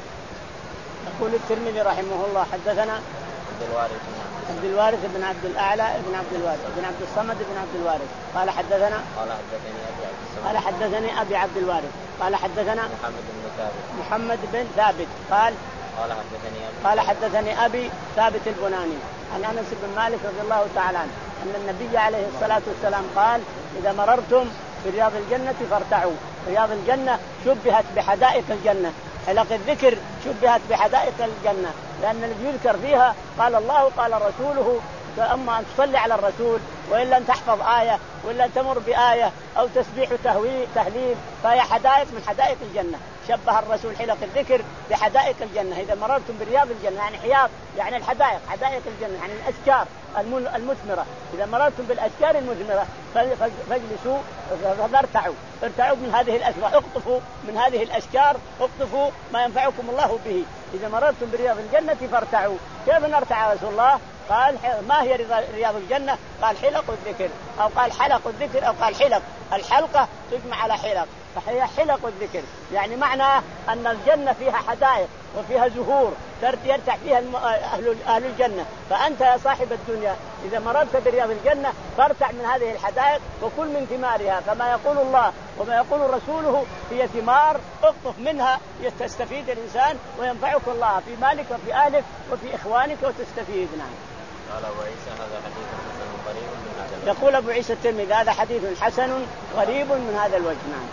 يقول الترمذي رحمه الله حدثنا عبد الوارث عبد الوارث بن عبد الأعلى بن عبد الوارث بن عبد الصمد بن عبد الوارث قال حدثنا قال حدثني أبي عبد الصمد قال حدثني أبي عبد الوارث قال حدثنا محمد بن ثابت محمد بن ثابت قال قال حدثني أبي قال حدثني أبي ثابت البناني عن أنس بن مالك رضي الله تعالى عنه أن النبي عليه الصلاة والسلام قال إذا مررتم برياض الجنة فارتعوا. رياض الجنة شبهت بحدائق الجنة، حلق الذكر شبهت بحدائق الجنة، لأن الذي يذكر فيها قال الله قال رسوله، فأما أن تصلي على الرسول وإلا أن تحفظ آية وإلا أن تمر بآية أو تسبيح تهليل فهي حدائق من حدائق الجنة. شبه الرسول حلق الذكر بحدائق الجنة. إذا مررتم برياض الجنة يعني حياض يعني الحدائق حدائق الجنة يعني الأشجار المثمرة، إذا مررتم بالأشجار المثمرة فاجلسوا فارتعوا ارتعوا من هذه الأشجار، اقطفوا من هذه الأشجار، اقطفوا ما ينفعكم الله به. إذا مررتم برياض الجنة فارتعوا. كيف نرتع يا رسول الله؟ قال ما هي رياض الجنة؟ قال حلق الذكر، أو قال حلق الذكر، أو قال حلق. الحلقة تجمع على حلق، فهي حلق الذكر، يعني معنى أن الجنة فيها حدائق وفيها زهور يرتع فيها أهل أهل الجنة. فأنت يا صاحب الدنيا إذا مررت برياض الجنة فارتع من هذه الحدائق وكل من ثمارها، كما يقول الله وما يقول رسوله هي ثمار، اقطف منها يستفيد الإنسان وينفعك الله في مالك وفي أهلك وفي إخوانك وتستفيد. نعم. قال أبو عيسى هذا حديث حسن غريب من هذا الوجه. يقول أبو عيسى الترمذي هذا حديث حسن غريب من هذا الوجه. نعم.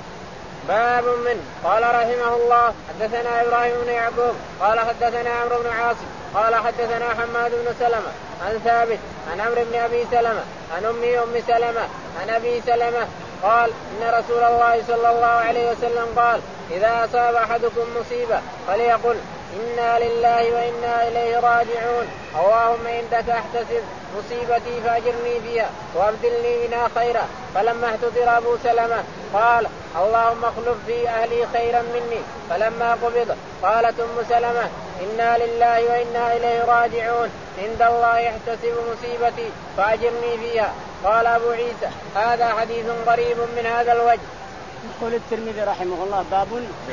باب من قال رحمه الله حدثنا إبراهيم بن يعقوب قال حدثنا عمرو بن عاصم قال حدثنا حماد بن سلمة عن ثابت عن عمرو بن أبي سلمة عن أمي أم سلمة عن أبي سلمة قال إن رسول الله صلى الله عليه وسلم قال إذا أصاب أحدكم مصيبة فليقل إنا لله وإنا إليه راجعون، اللهم إنك أحتسب مصيبتي فأجرني فيها وأبدلني منها خيرا. فلما احتضر أبو سلمة قال اللهم اخلف في أهلي خيرا مني. فلما قبض قالت أم سلمة إنا لله وإنا إليه راجعون، عند الله يحتسب مصيبتي فأجرني فيها. قال أبو عيسى هذا حديث غريب من هذا الوجه. يقول الترمذي رحمه الله باب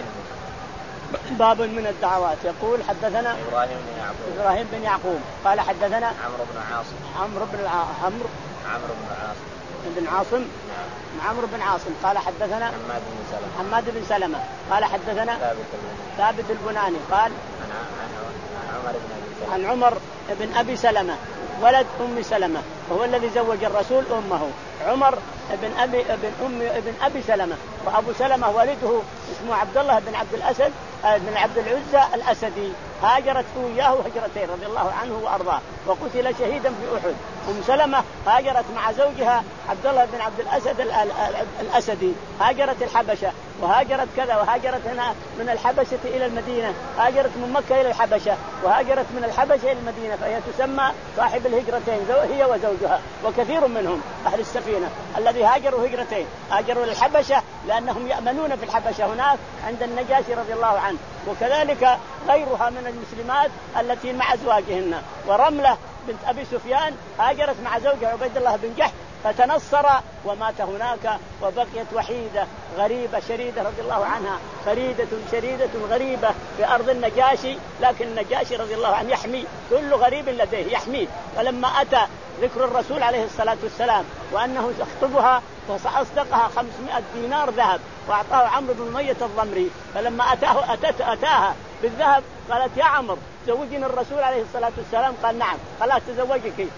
باب من الدعوات. يقول حدثنا إبراهيم بن يعقوب إبراهيم بن يعقوب قال حدثنا عمرو بن عاصم عمرو بن عمرو عمرو بن عاصم بن عاصم نعم. عمرو بن عاصم قال حدثنا حماد بن سلمة حماد بن سلمة قال حدثنا ثابت ثابت البناني قال عن عمر بن أبي سلمة عن عمر بن أبي سلمة ولد أم سلمة وهو الذي زوج الرسول أمه. عمر بن أبي بن أم بن أبي سلمة، وأبو سلمة والده اسمه عبد الله بن عبد الأسد بن عبد العزى الأسدي. هاجرت وياه هجرتين رضي الله عنه وأرضاه وقتل شهيدا في أحد. أم سلمة هاجرت مع زوجها عبد الله بن عبد الأسد الأسدي، هاجرت الحبشة وهاجرت كذا، وهاجرت هنا من الحبشة إلى المدينة، هاجرت من مكة إلى الحبشة وهاجرت من الحبشة إلى المدينة، فهي تسمى صاحب الهجرتين هي وزوجها. وكثير منهم أهل السفينة الذي هاجروا هجرتين، هاجروا للحبشة لأنهم يأمنون في الحبشة هناك عند النجاشي رضي الله عنه، وكذلك غيرها من المسلمات التي مع أزواجهن. ورملة بنت أبي سفيان هاجرت مع زوجها عبيد الله بن جحش فتنصر ومات هناك، وبقيت وحيدة غريبة شريدة رضي الله عنها، فريدة شريدة غريبة في أرض النجاشي، لكن النجاشي رضي الله عنه يحمي كل غريب لديه يحميه. فلما أتى ذكر الرسول عليه الصلاة والسلام وأنه يخطبها فأصدقها خمسمائة دينار ذهب وأعطاه عمرو بن أمية الضمري. فلما أتاه أتت أتاها بالذهب قالت يا عمرو زوجني الرسول عليه الصلاة والسلام. قال نعم. خلاص تزوجك.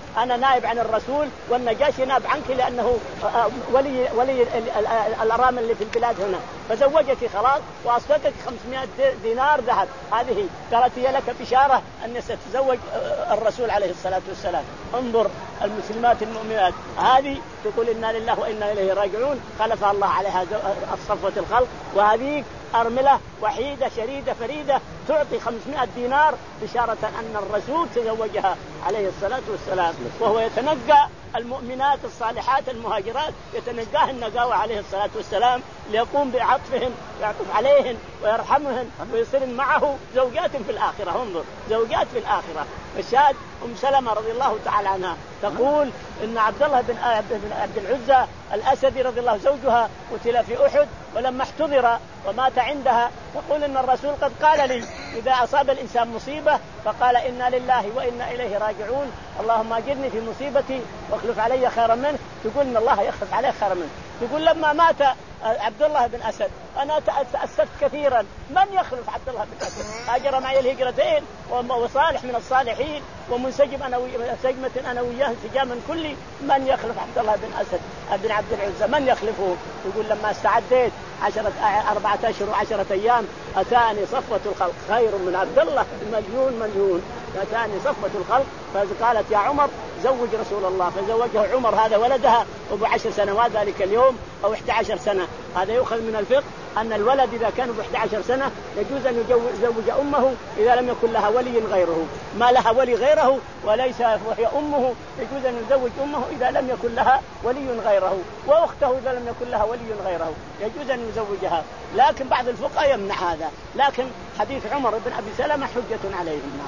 أنا نائب عن الرسول والنجاشي نائب عنك لأنه ولي ولي الأرامل اللي في البلاد هنا، فزوجك خلاص وأصدقك خمسمائة دينار ذهب. هذه قالت هي لك بشارة أن ستتزوج الرسول عليه الصلاة والسلام. انظر المسلمات المؤمنات هذه تقول إنا لله وإنا إليه راجعون، خلفها الله عليها صفوة الخلق، وهذه أرملة وحيدة شريدة فريدة تعطي خمسمائة دينار بشارة أن الرسول تزوجها عليه الصلاة والسلام، وهو يتنقى المؤمنات الصالحات المهاجرات يتنقاه النقاوة عليه الصلاة والسلام ليقوم بعطفهن ويعطف عليهن ويرحمهن ويصيرن معه زوجات في الآخرة. انظر زوجات في الآخرة. الشاهد أم سلمة رضي الله تعالى عنها تقول إن عبد الله بن عبد العزى الأسدي رضي الله زوجها قتل في أحد ولما احتضر ومات عندها تقول إن الرسول قد قال لي إذا أصاب الإنسان مصيبة فقال إنا لله وإنا إليه راجعون، اللهم أجرني في مصيبتي واخلف علي خيرا منه، تقول إن الله يخلف عليه خيرا منه. تقول لما مات عبد الله بن أسد أنا تأسفت كثيرا، من يخلف عبد الله بن أسد؟ هاجر معي الهجرتين وصالح من الصالحين ومنسجم أنا سجمة أنا وياه انسجاما كلي، من يخلف عبد الله بن أسد بن عبد العزى؟ من يخلفه؟ تقول لما استعديت عشرة أربعة أشهر وعشرة أيام أتاني صفوة الخلق خير من عبد الله مليون مليون، أتاني صفوة الخلق. فقالت يا عمر زوج رسول الله، فزوجه عمر هذا ولدها أبو عشر سنوات ذلك اليوم أو إحدى عشر سنة. هذا يؤخذ من الفقه أن الولد إذا كان بإحدى عشر سنة يجوز أن يزوج أمه إذا لم يكن لها ولي غيره، ما لها ولي غيره وليس وهي أمه يجوز أن يزوج أمه إذا لم يكن لها ولي غيره، وأخته إذا لم يكن لها ولي غيره يجوز أن يزوجها. لكن بعض الفقهاء يمنع هذا، لكن حديث عمر بن أبي سلمة حجة عليهم.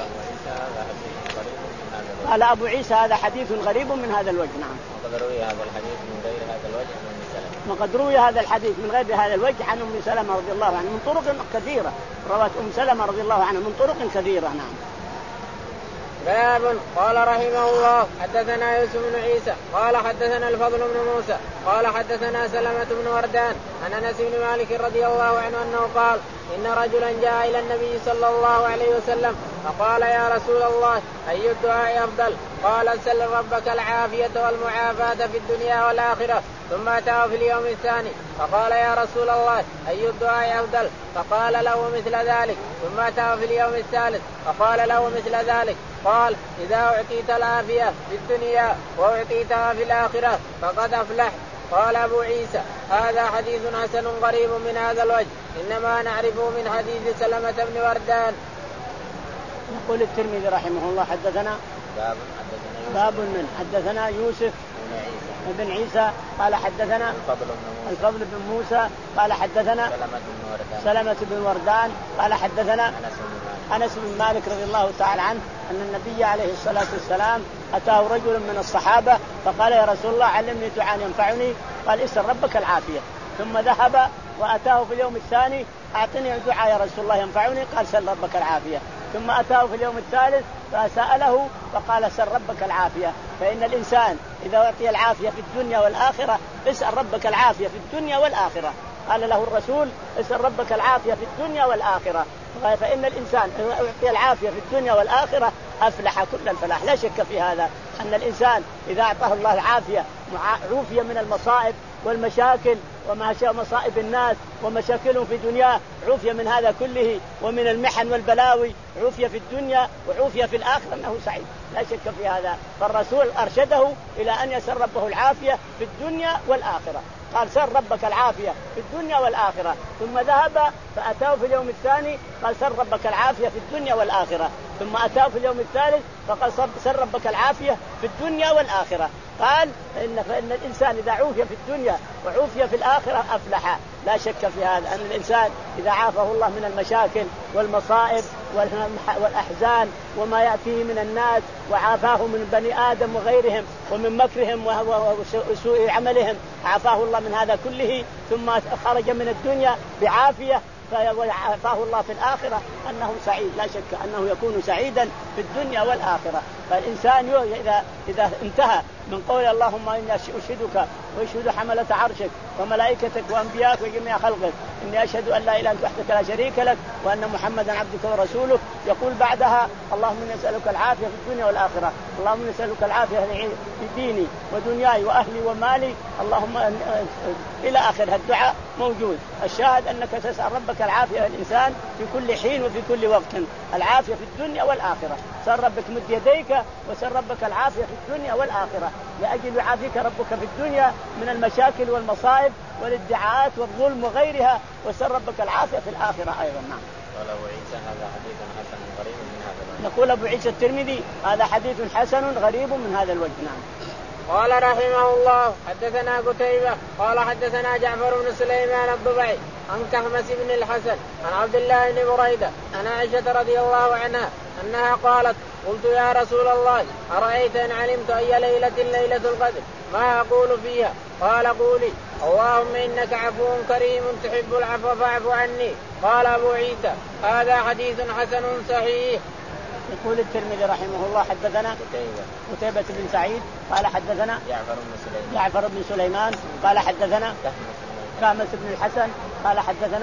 قال أبو عيسى هذا حديث غريب من هذا الوجه. نعم. وقد روي هذا الحديث من غير هذا الوجه عن أم سلمة. وقد روي هذا الحديث من غير هذا الوجه عن أم سلمة رضي الله عنها من طرق كثيرة، روت أم سلمة رضي الله عنها من طرق كثيرة. نعم. باب قال رحمه الله حدثنا يوسف بن عيسى قال حدثنا الفضل بن موسى قال حدثنا سلمة بن وردان عن أنس بن مالك رضي الله عنه أنه قال إن رجلا جاء إلى النبي صلى الله عليه وسلم فقال يا رسول الله أي الدعاء أفضل؟ قال سل ربك العافية والمعافاة في الدنيا والآخرة. ثم أتاه في اليوم الثاني فقال يا رسول الله أي الدعاء أفضل؟ فقال له مثل ذلك. ثم أتاه في اليوم الثالث فقال له مثل ذلك. قال إذا أعطيت العافية في الدنيا وأعطيتها في الآخرة فقد أفلح. قال أبو عيسى هذا حديث حسن غريب من هذا الوجه، إنما نعرفه من حديث سلمة بن وردان. يقول الترمذي رحمه الله حدثنا باب باب من حدثنا يوسف بن عيسى قال حدثنا الفضل بن موسى قال حدثنا سلمة بن وردان قال حدثنا أنس بن مالك رضي الله تعالى عنه أن النبي عليه الصلاة والسلام أتاه رجل من الصحابة فقال يا رسول الله علمني دعاء ينفعني، قال اسأل ربك العافية. ثم ذهب وأتاه في اليوم الثاني أعطني دعاء يا رسول الله ينفعني، قال سل ربك العافية. ثم أتاه في اليوم الثالث فسأله فقال سل ربك العافية. فإن الإنسان إذا أعطي العافية في الدنيا والآخرة اسأل ربك العافية في الدنيا والآخرة. قال له الرسول اسأل ربك العافية في الدنيا والآخرة. فإن الإنسان إذا أعطي العافية في الدنيا والآخرة أفلح كل الفلاح. لا شك في هذا أن الإنسان إذا أعطاه الله العافية عوفي من المصائب والمشاكل ومصائب الناس ومشاكلهم في دنياه، عوفي من هذا كله ومن المحن والبلاوي، عوفي في الدنيا وعوفي في الآخرة أنه سعيد. لا شك في هذا. فالرسول أرشده إلى أن يسر ربه العافية في الدنيا والآخرة، قال سر ربك العافية في الدنيا والآخرة. ثم ذهب فأتاه في اليوم الثاني قال سر ربك العافية في الدنيا والآخرة. ثم أتاه في اليوم الثالث فقال سر ربك العافية في الدنيا والآخرة. قال إن فإن الإنسان إذا عوفي في الدنيا وعوفي في الآخرة أفلح. لا شك في هذا أن الإنسان إذا عافه الله من المشاكل والمصائب والأحزان وما يأتيه من الناس وعافاه من بني آدم وغيرهم ومن مكرهم وسوء عملهم، عافاه الله من هذا كله ثم خرج من الدنيا بعافية فعافاه الله في الآخرة أنه سعيد. لا شك أنه يكون سعيدا في الدنيا والآخرة. فالإنسان إذا إذا انتهى من قول اللهم إني أشهدك وأشهد حملة عرشك وملائكتك وأنبياءك وجميع خلقك إني أشهد أن لا إله إلا أنت وحدك لا شريك لك وأن محمدا عبدك ورسولك. يقول بعدها اللهم إني أسألك العافية في الدنيا والآخرة، اللهم إني أسألك العافية في ديني ودنياي وأهلي ومالي، اللهم إلى آخر الدعاء موجود. الشاهد أنك تسأل ربك العافية الإنسان في كل حين وفي كل وقت، العافية في الدنيا والآخرة. سأل ربك مد يديك وسأل ربك العافية في الدنيا والآخرة لأجل يعافيك ربك في الدنيا من المشاكل والمصائب والادعاءات والظلم وغيرها، وسأل ربك العافية في الآخرة أيضا. نعم. قال أبو عيسى هذا حديث حسن غريب من هذا الوجه. نقول أبو عيسى الترمذي هذا حديث حسن غريب من هذا الوجه. نعم. قال رحمه الله حدثنا قتيبة قال حدثنا جعفر بن سليمان الضبعي عن كهمس بن الحسن عن عبد الله بن بريدة عن عائشة رضي الله عنها أنها قالت قلت يا رسول الله أرأيت إن علمت أي ليلة ليلة القدر ما أقول فيها؟ قال قولي اللهم إنك عفو كريم تحب العفو فاعف عني. قال أبو عيسى هذا حديث حسن صحيح. يقول الترمذي رحمه الله حدثنا قتيبة بن سعيد قال حدثنا جعفر بن سليمان جعفر بن سليمان قال حدثنا كهمس بن الحسن قال حدثنا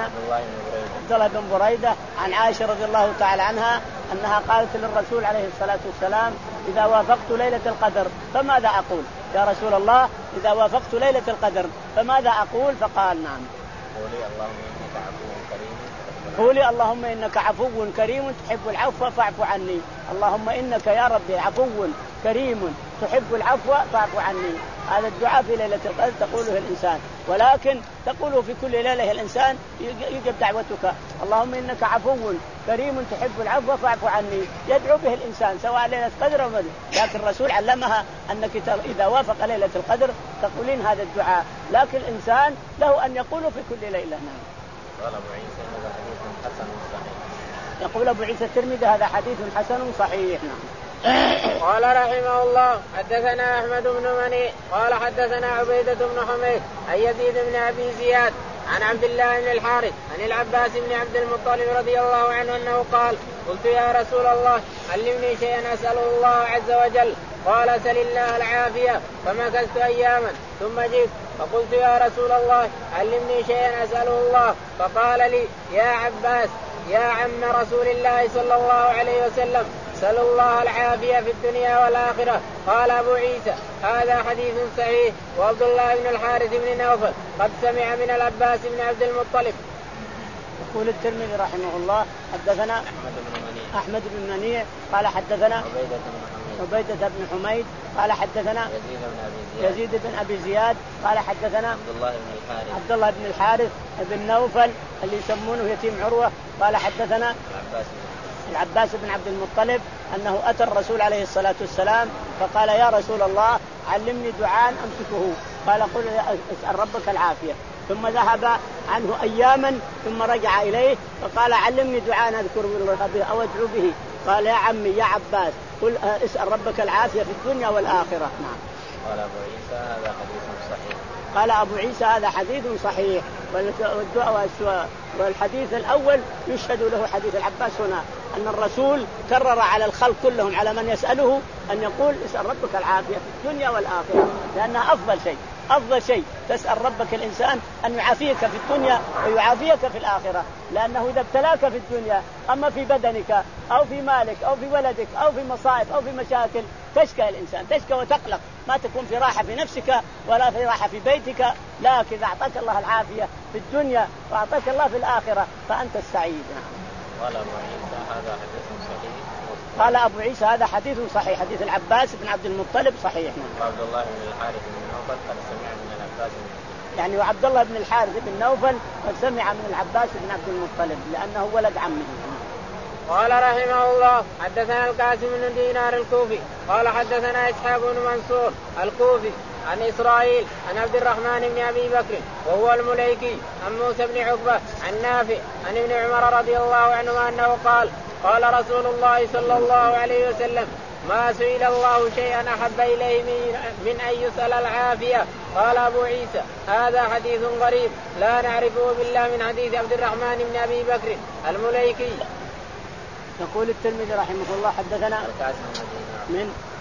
عبد الله بن بريدة عن عائشة رضي الله تعالى عنها أنها قالت للرسول عليه الصلاة والسلام إذا وافقت ليلة القدر فماذا أقول؟ يا رسول الله إذا وافقت ليلة القدر فماذا أقول؟ فقال نعم قولي اللهم إنك عفو كريم قولي اللهم إنك عفو كريم تحب العفو فاعف عني. اللهم إنك يا ربي عفو كريم تحب العفو فاعف عني. هذا الدعاء في ليلة القدر تقوله الإنسان، ولكن تقوله في كل ليلة الإنسان يجب دعوتك اللهم إنك عفو كريم تحب العفو فاعف عني، يدعو به الإنسان سواء ليلة قدر أو مدر. لكن الرسول علمها أنك إذا وافق ليلة القدر تقولين هذا الدعاء، لكن الإنسان له أن يقوله في كل ليلة. نعم. قال أبو عيسى هذا حديث حسن صحيح. يقول أبو عيسى الترمذي هذا حديث حسن صحيح. نعم. قال رحمه الله حدثنا أحمد بن مني قال حدثنا عبيدة بن حميد عن يزيد بن أبي زياد عن عبد الله بن الحارث عن العباس بن عبد المطلب رضي الله عنه أنه قال قلت يا رسول الله علمني شيئا أسأل الله عز وجل. قال سل الله العافية. فمكثت أياما ثم جئت فقلت يا رسول الله علمني شيئا أسأله الله. فقال لي يا عباس يا عم رسول الله صلى الله عليه وسلم سل الله العافية في الدنيا والآخرة. قال أبو عيسى هذا حديث صحيح. وعبد الله بن الحارث بن نوفل قد سمع من العباس بن عبد المطلب. يقول الترمذي رحمه الله حدثنا أحمد بن منيع أحمد بن منيع قال حدثنا عبيدة بن حميد عبيدة بن حميد قال حدثنا يزيد بن أبي زياد يزيد بن أبي زياد قال حدثنا عبد الله بن الحارث عبد الله بن الحارث بن نوفل اللي يسمونه يتيم عروة قال حدثنا العباس العباس بن عبد المطلب أنه أتى الرسول عليه الصلاة والسلام فقال يا رسول الله علمني دعاء أمسكه. قال قل اسأل ربك العافية. ثم ذهب عنه أياما ثم رجع إليه فقال علمني دعاء أذكر به أو أدعو به. قال يا عمي يا عباس قل اسأل ربك العافية في الدنيا والآخرة. نعم. قال أبو عيسى هذا حديث صحيح. قال أبو عيسى هذا حديث صحيح. والحديث الأول يشهد له حديث العباس هنا أن الرسول كرر على الخلق كلهم على من يسأله أن يقول اسأل ربك العافية في الدنيا والآخرة، لأنها أفضل شيء. أفضل شيء تسأل ربك الإنسان أن يعافيك في الدنيا ويعافيك في الآخرة، لأنه إذا ابتلاك في الدنيا أما في بدنك أو في مالك أو في ولدك أو في مصائب أو في مشاكل تشكى الإنسان، تشكى وتقلق، ما تكون في راحة في نفسك ولا في راحة في بيتك. لكن إذا أعطاك الله العافية في الدنيا وأعطاك الله في الآخرة فأنت السعيد. قال أبو عيسى هذا حديث صحيح. قال أبو عيسى هذا حديث صحيح. حديث العباس بن عبد المطلب صحيح. وعبد الله بن الحارث بن نوفل قد سمع من العباس يعني وعبد الله بن الحارث بن نوفل قد سمع من العباس بن عبد المطلب لأنه ولد عمه. قال رحمه الله حدثنا القاسم بن دينار الكوفي قال حدثنا إسحاق بن منصور الكوفي عن إسرائيل عن عبد الرحمن بن أبي بكر وهو المليكي عن موسى بن عقبة عن نافع عن ابن عمر رضي الله عنهما أنه قال قال رسول الله صلى الله عليه وسلم ما سئل الله شيئا أحب إليه من أن يسأل العافية. قال أبو عيسى هذا حديث غريب لا نعرفه بالله من حديث عبد الرحمن بن أبي بكر المليكي. يقول الترمذي رحمه الله حدثنا القاسم من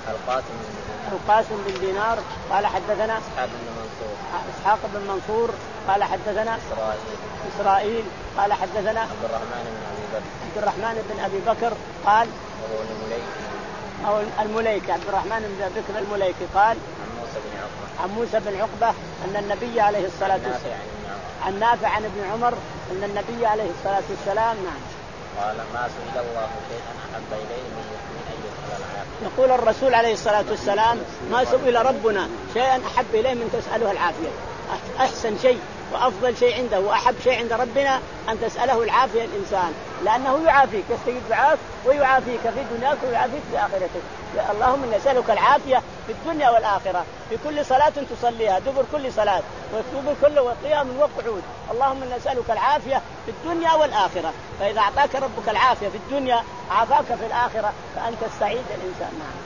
القاسم بن دينار القاسم بن دينار قال حدثنا إسحاق بن منصور إسحاق بن منصور قال حدثنا إسرائيل إسرائيل قال حدثنا عبد الرحمن بن أبي بكر عبد الرحمن بن أبي بكر قال وهو المليكي أو المليكي عبد الرحمن بن أبي بكر المليكي قال عن موسى بن عقبة عن موسى بن عقبة أن النبي عليه الصلاة والسلام عن نافع عن ابن عمر أن النبي عليه الصلاة والسلام نعم قال ما سئل الله شيئا أحب إليه من أن يسأل العافية. يقول الرسول عليه الصلاة والسلام ما سئل ربنا شيئا أحب إليه من تسأله العافية. أحسن شيء وأفضل شيء عنده وأحب شيء عند ربنا أن تسأله العافية الإنسان، لأنه يعافيك يستجيب دعاك ويعافيك في دنياك ويعافيك في آخرتك. اللهم نسألك العافية في الدنيا والآخرة في كل صلاة تصليها دبر كل صلاة ودبر كل قيام وقعود. اللهم نسألك العافية في الدنيا والآخرة، فإذا أعطاك ربك العافية في الدنيا عافاك في الآخرة فأنت السعيد الإنسان. نعم.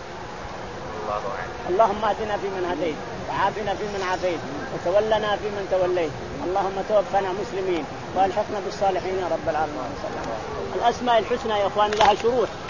اللهم اهدنا فيمن هديت وعافنا فيمن عافيت وتولنا فيمن توليت. اللهم توفنا مسلمين والحقنا بالصالحين يا رب العالمين. الأسماء الحسنى يا إخواني لها شروح.